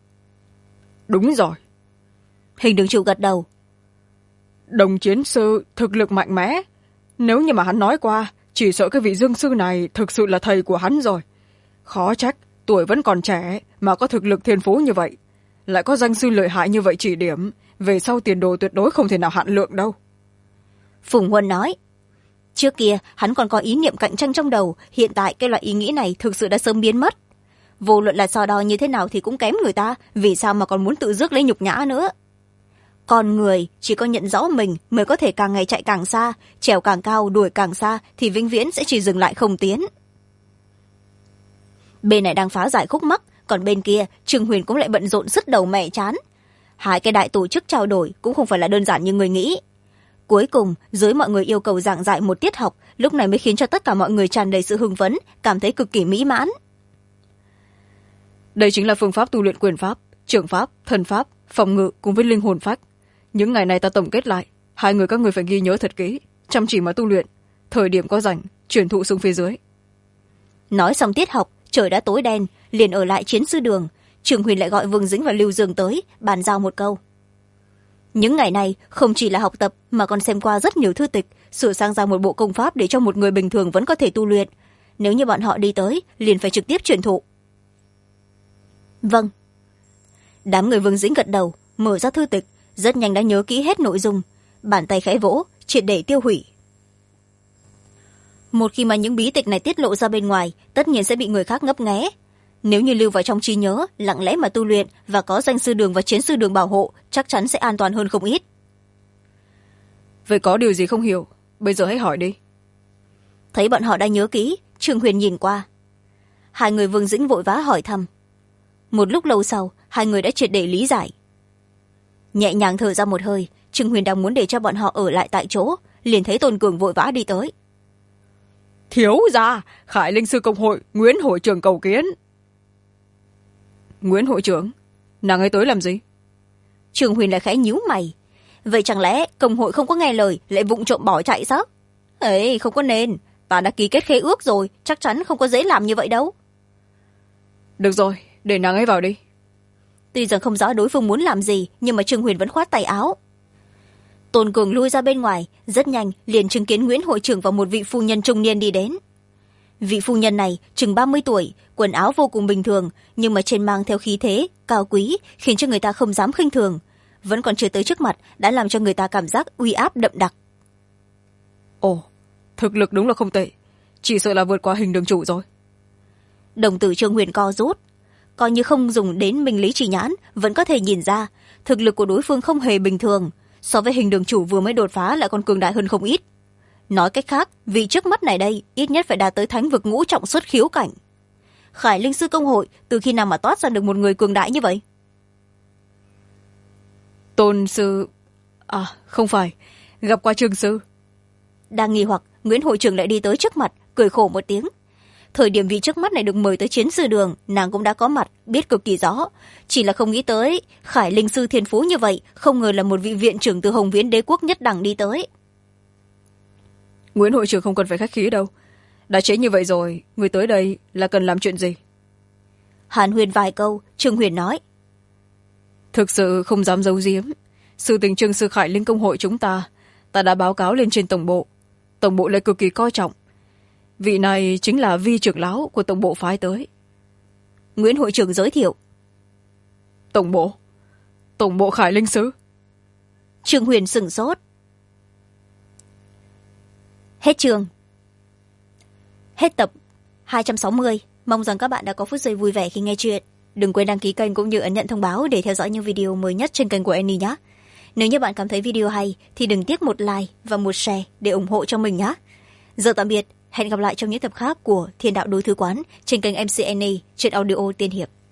[SPEAKER 2] Đúng rồi.
[SPEAKER 1] Hình đường chủ gật đầu.
[SPEAKER 2] Đồng chiến sư thực lực mạnh mẽ, nếu như mà hắn nói qua, chỉ sợ cái vị dương sư này thực sự là thầy của hắn rồi. Khó trách tuổi vẫn còn trẻ mà có thực lực thiên phú như vậy, lại có danh sư lợi hại như vậy chỉ điểm, về sau tiền đồ tuyệt đối không thể nào hạn lượng đâu.
[SPEAKER 1] Phùng Huân nói. Trước kia hắn còn có ý niệm cạnh tranh trong đầu, hiện tại cái loại ý nghĩ này thực sự đã sớm biến mất. Vô luận là so đo như thế nào thì cũng kém người ta, vì sao mà còn muốn tự rước lấy nhục nhã nữa. Con người chỉ có nhận rõ mình mới có thể càng ngày chạy càng xa, trèo càng cao đuổi càng xa thì vĩnh viễn sẽ chỉ dừng lại không tiến. Bên này đang phá giải khúc mắc, còn bên kia Trương Huyền cũng lại bận rộn sứt đầu mẻ chán. Hai cái đại tổ chức trao đổi cũng không phải là đơn giản như người nghĩ. Cuối cùng dưới mọi người yêu cầu giảng dạy một tiết học, lúc này mới khiến cho tất cả mọi người tràn đầy sự hưng phấn, cảm thấy cực kỳ mỹ mãn.
[SPEAKER 2] Đây chính là phương pháp tu luyện quyền pháp, trưởng pháp, thần pháp, phòng ngự cùng với linh hồn phách. Những ngày này ta tổng kết lại, hai người các người phải ghi nhớ thật kỹ, chăm chỉ mà tu luyện, thời điểm có rảnh truyền thụ xuống phía dưới.
[SPEAKER 1] Nói xong tiết học, trời đã tối đen, liền ở lại chiến sư đường. Trường Huyền lại gọi Vương Dĩnh và Lưu Dương tới bàn giao một câu. Những ngày này không chỉ là học tập mà còn xem qua rất nhiều thư tịch, sửa sang ra một bộ công pháp để cho một người bình thường vẫn có thể tu luyện. Nếu như bọn họ đi tới liền phải trực tiếp truyền thụ. Vâng. Đám người Vương Dĩnh gật đầu, mở ra thư tịch, rất nhanh đã nhớ kỹ hết nội dung, bàn tay khẽ vỗ, triệt để tiêu hủy. Một khi mà những bí tịch này tiết lộ ra bên ngoài, tất nhiên sẽ bị người khác ngấp nghé. Nếu như lưu vào trong trí nhớ, lặng lẽ mà tu luyện và có danh sư đường và chiến sư đường bảo hộ, chắc chắn sẽ an toàn hơn không ít.
[SPEAKER 2] Vậy có điều gì không hiểu, bây giờ hãy hỏi đi.
[SPEAKER 1] Thấy bọn họ đã nhớ kỹ, Trương Huyền nhìn qua. Hai người Vương Dĩnh vội vã hỏi thăm. Một lúc lâu sau, hai người đã triệt để lý giải. Nhẹ nhàng thở ra một hơi, Trương Huyền đang muốn để cho bọn họ ở lại tại chỗ, liền thấy Tôn Cường vội vã đi tới.
[SPEAKER 2] Thiếu gia, Khải Linh sư công hội Nguyễn hội trưởng cầu kiến. Nguyễn hội trưởng, nàng ấy tới làm gì?
[SPEAKER 1] Trương Huyền lại khẽ nhíu mày. Vậy chẳng lẽ công hội không có nghe lời lại vụng trộm bỏ chạy sao? Ấy, không có nên, ta đã ký kết khế ước rồi, chắc chắn không có dễ làm như vậy đâu.
[SPEAKER 2] Được rồi, để nàng ấy vào đi.
[SPEAKER 1] Tuy rằng không rõ đối phương muốn làm gì, nhưng mà Trương Huyền vẫn khoát tay áo. Tôn Cường lui ra bên ngoài, rất nhanh liền chứng kiến Nguyễn hội trưởng và một vị phu nhân trung niên đi đến. Vị phu nhân này chừng 30 tuổi, quần áo vô cùng bình thường, nhưng mà trên mang theo khí thế cao quý, khiến cho người ta không dám khinh thường. Vẫn còn chưa tới trước mặt đã làm cho người ta cảm giác uy áp đậm đặc.
[SPEAKER 2] Ồ, thực lực đúng là không tệ, chỉ sợ là vượt qua hình đường chủ rồi.
[SPEAKER 1] Đồng tử Trương Huyền co rút, coi như không dùng đến minh lý chỉ nhãn vẫn có thể nhìn ra thực lực của đối phương không hề bình thường, so với hình đường chủ vừa mới đột phá lại còn cường đại hơn không ít. Nói cách khác, vị trước mắt này đây ít nhất phải đạt tới thánh vực ngũ trọng xuất khiếu cảnh. Khải Linh sư công hội từ khi nào mà toát ra được một người cường đại như vậy?
[SPEAKER 2] Tôn sư... À, không phải, gặp qua Trương sư.
[SPEAKER 1] Đang nghi hoặc, Nguyễn hội trưởng lại đi tới trước mặt, cười khổ một tiếng. Thời điểm vị trước mắt này được mời tới chiến sư đường, nàng cũng đã có mặt, biết cực kỳ rõ. Chỉ là không nghĩ tới, Khải Linh sư thiên phú như vậy, không ngờ là một vị viện trưởng từ Hồng Viễn đế quốc nhất đẳng đi tới.
[SPEAKER 2] Nguyễn hội trưởng không cần phải khách khí đâu. Đã chế như vậy rồi, người tới đây là cần làm chuyện gì?
[SPEAKER 1] Hàn Huyền vài câu, Trương Huyền nói.
[SPEAKER 2] Thực sự không dám giấu giếm. Sự tình Trương sư Khải Linh công hội chúng ta đã báo cáo lên trên tổng bộ. Tổng bộ lại cực kỳ coi trọng. Vị này chính là vi trưởng lão của tổng bộ phái tới.
[SPEAKER 1] Nguyễn hội trưởng giới thiệu.
[SPEAKER 2] Tổng bộ Khải Linh sứ.
[SPEAKER 1] Trương Huyền sửng sốt. Hết chương. Hết tập 260. Mong rằng các bạn đã có phút giây vui vẻ khi nghe chuyện. Đừng quên đăng ký kênh cũng như ấn nhận thông báo để theo dõi những video mới nhất trên kênh của Annie nhé. Nếu như bạn cảm thấy video hay thì đừng tiếc một like và một share để ủng hộ cho mình nhé. Giờ tạm biệt, hẹn gặp lại trong những tập khác của Thiên đạo đối thư quán trên kênh MC Annie trên audio Tiên Hiệp.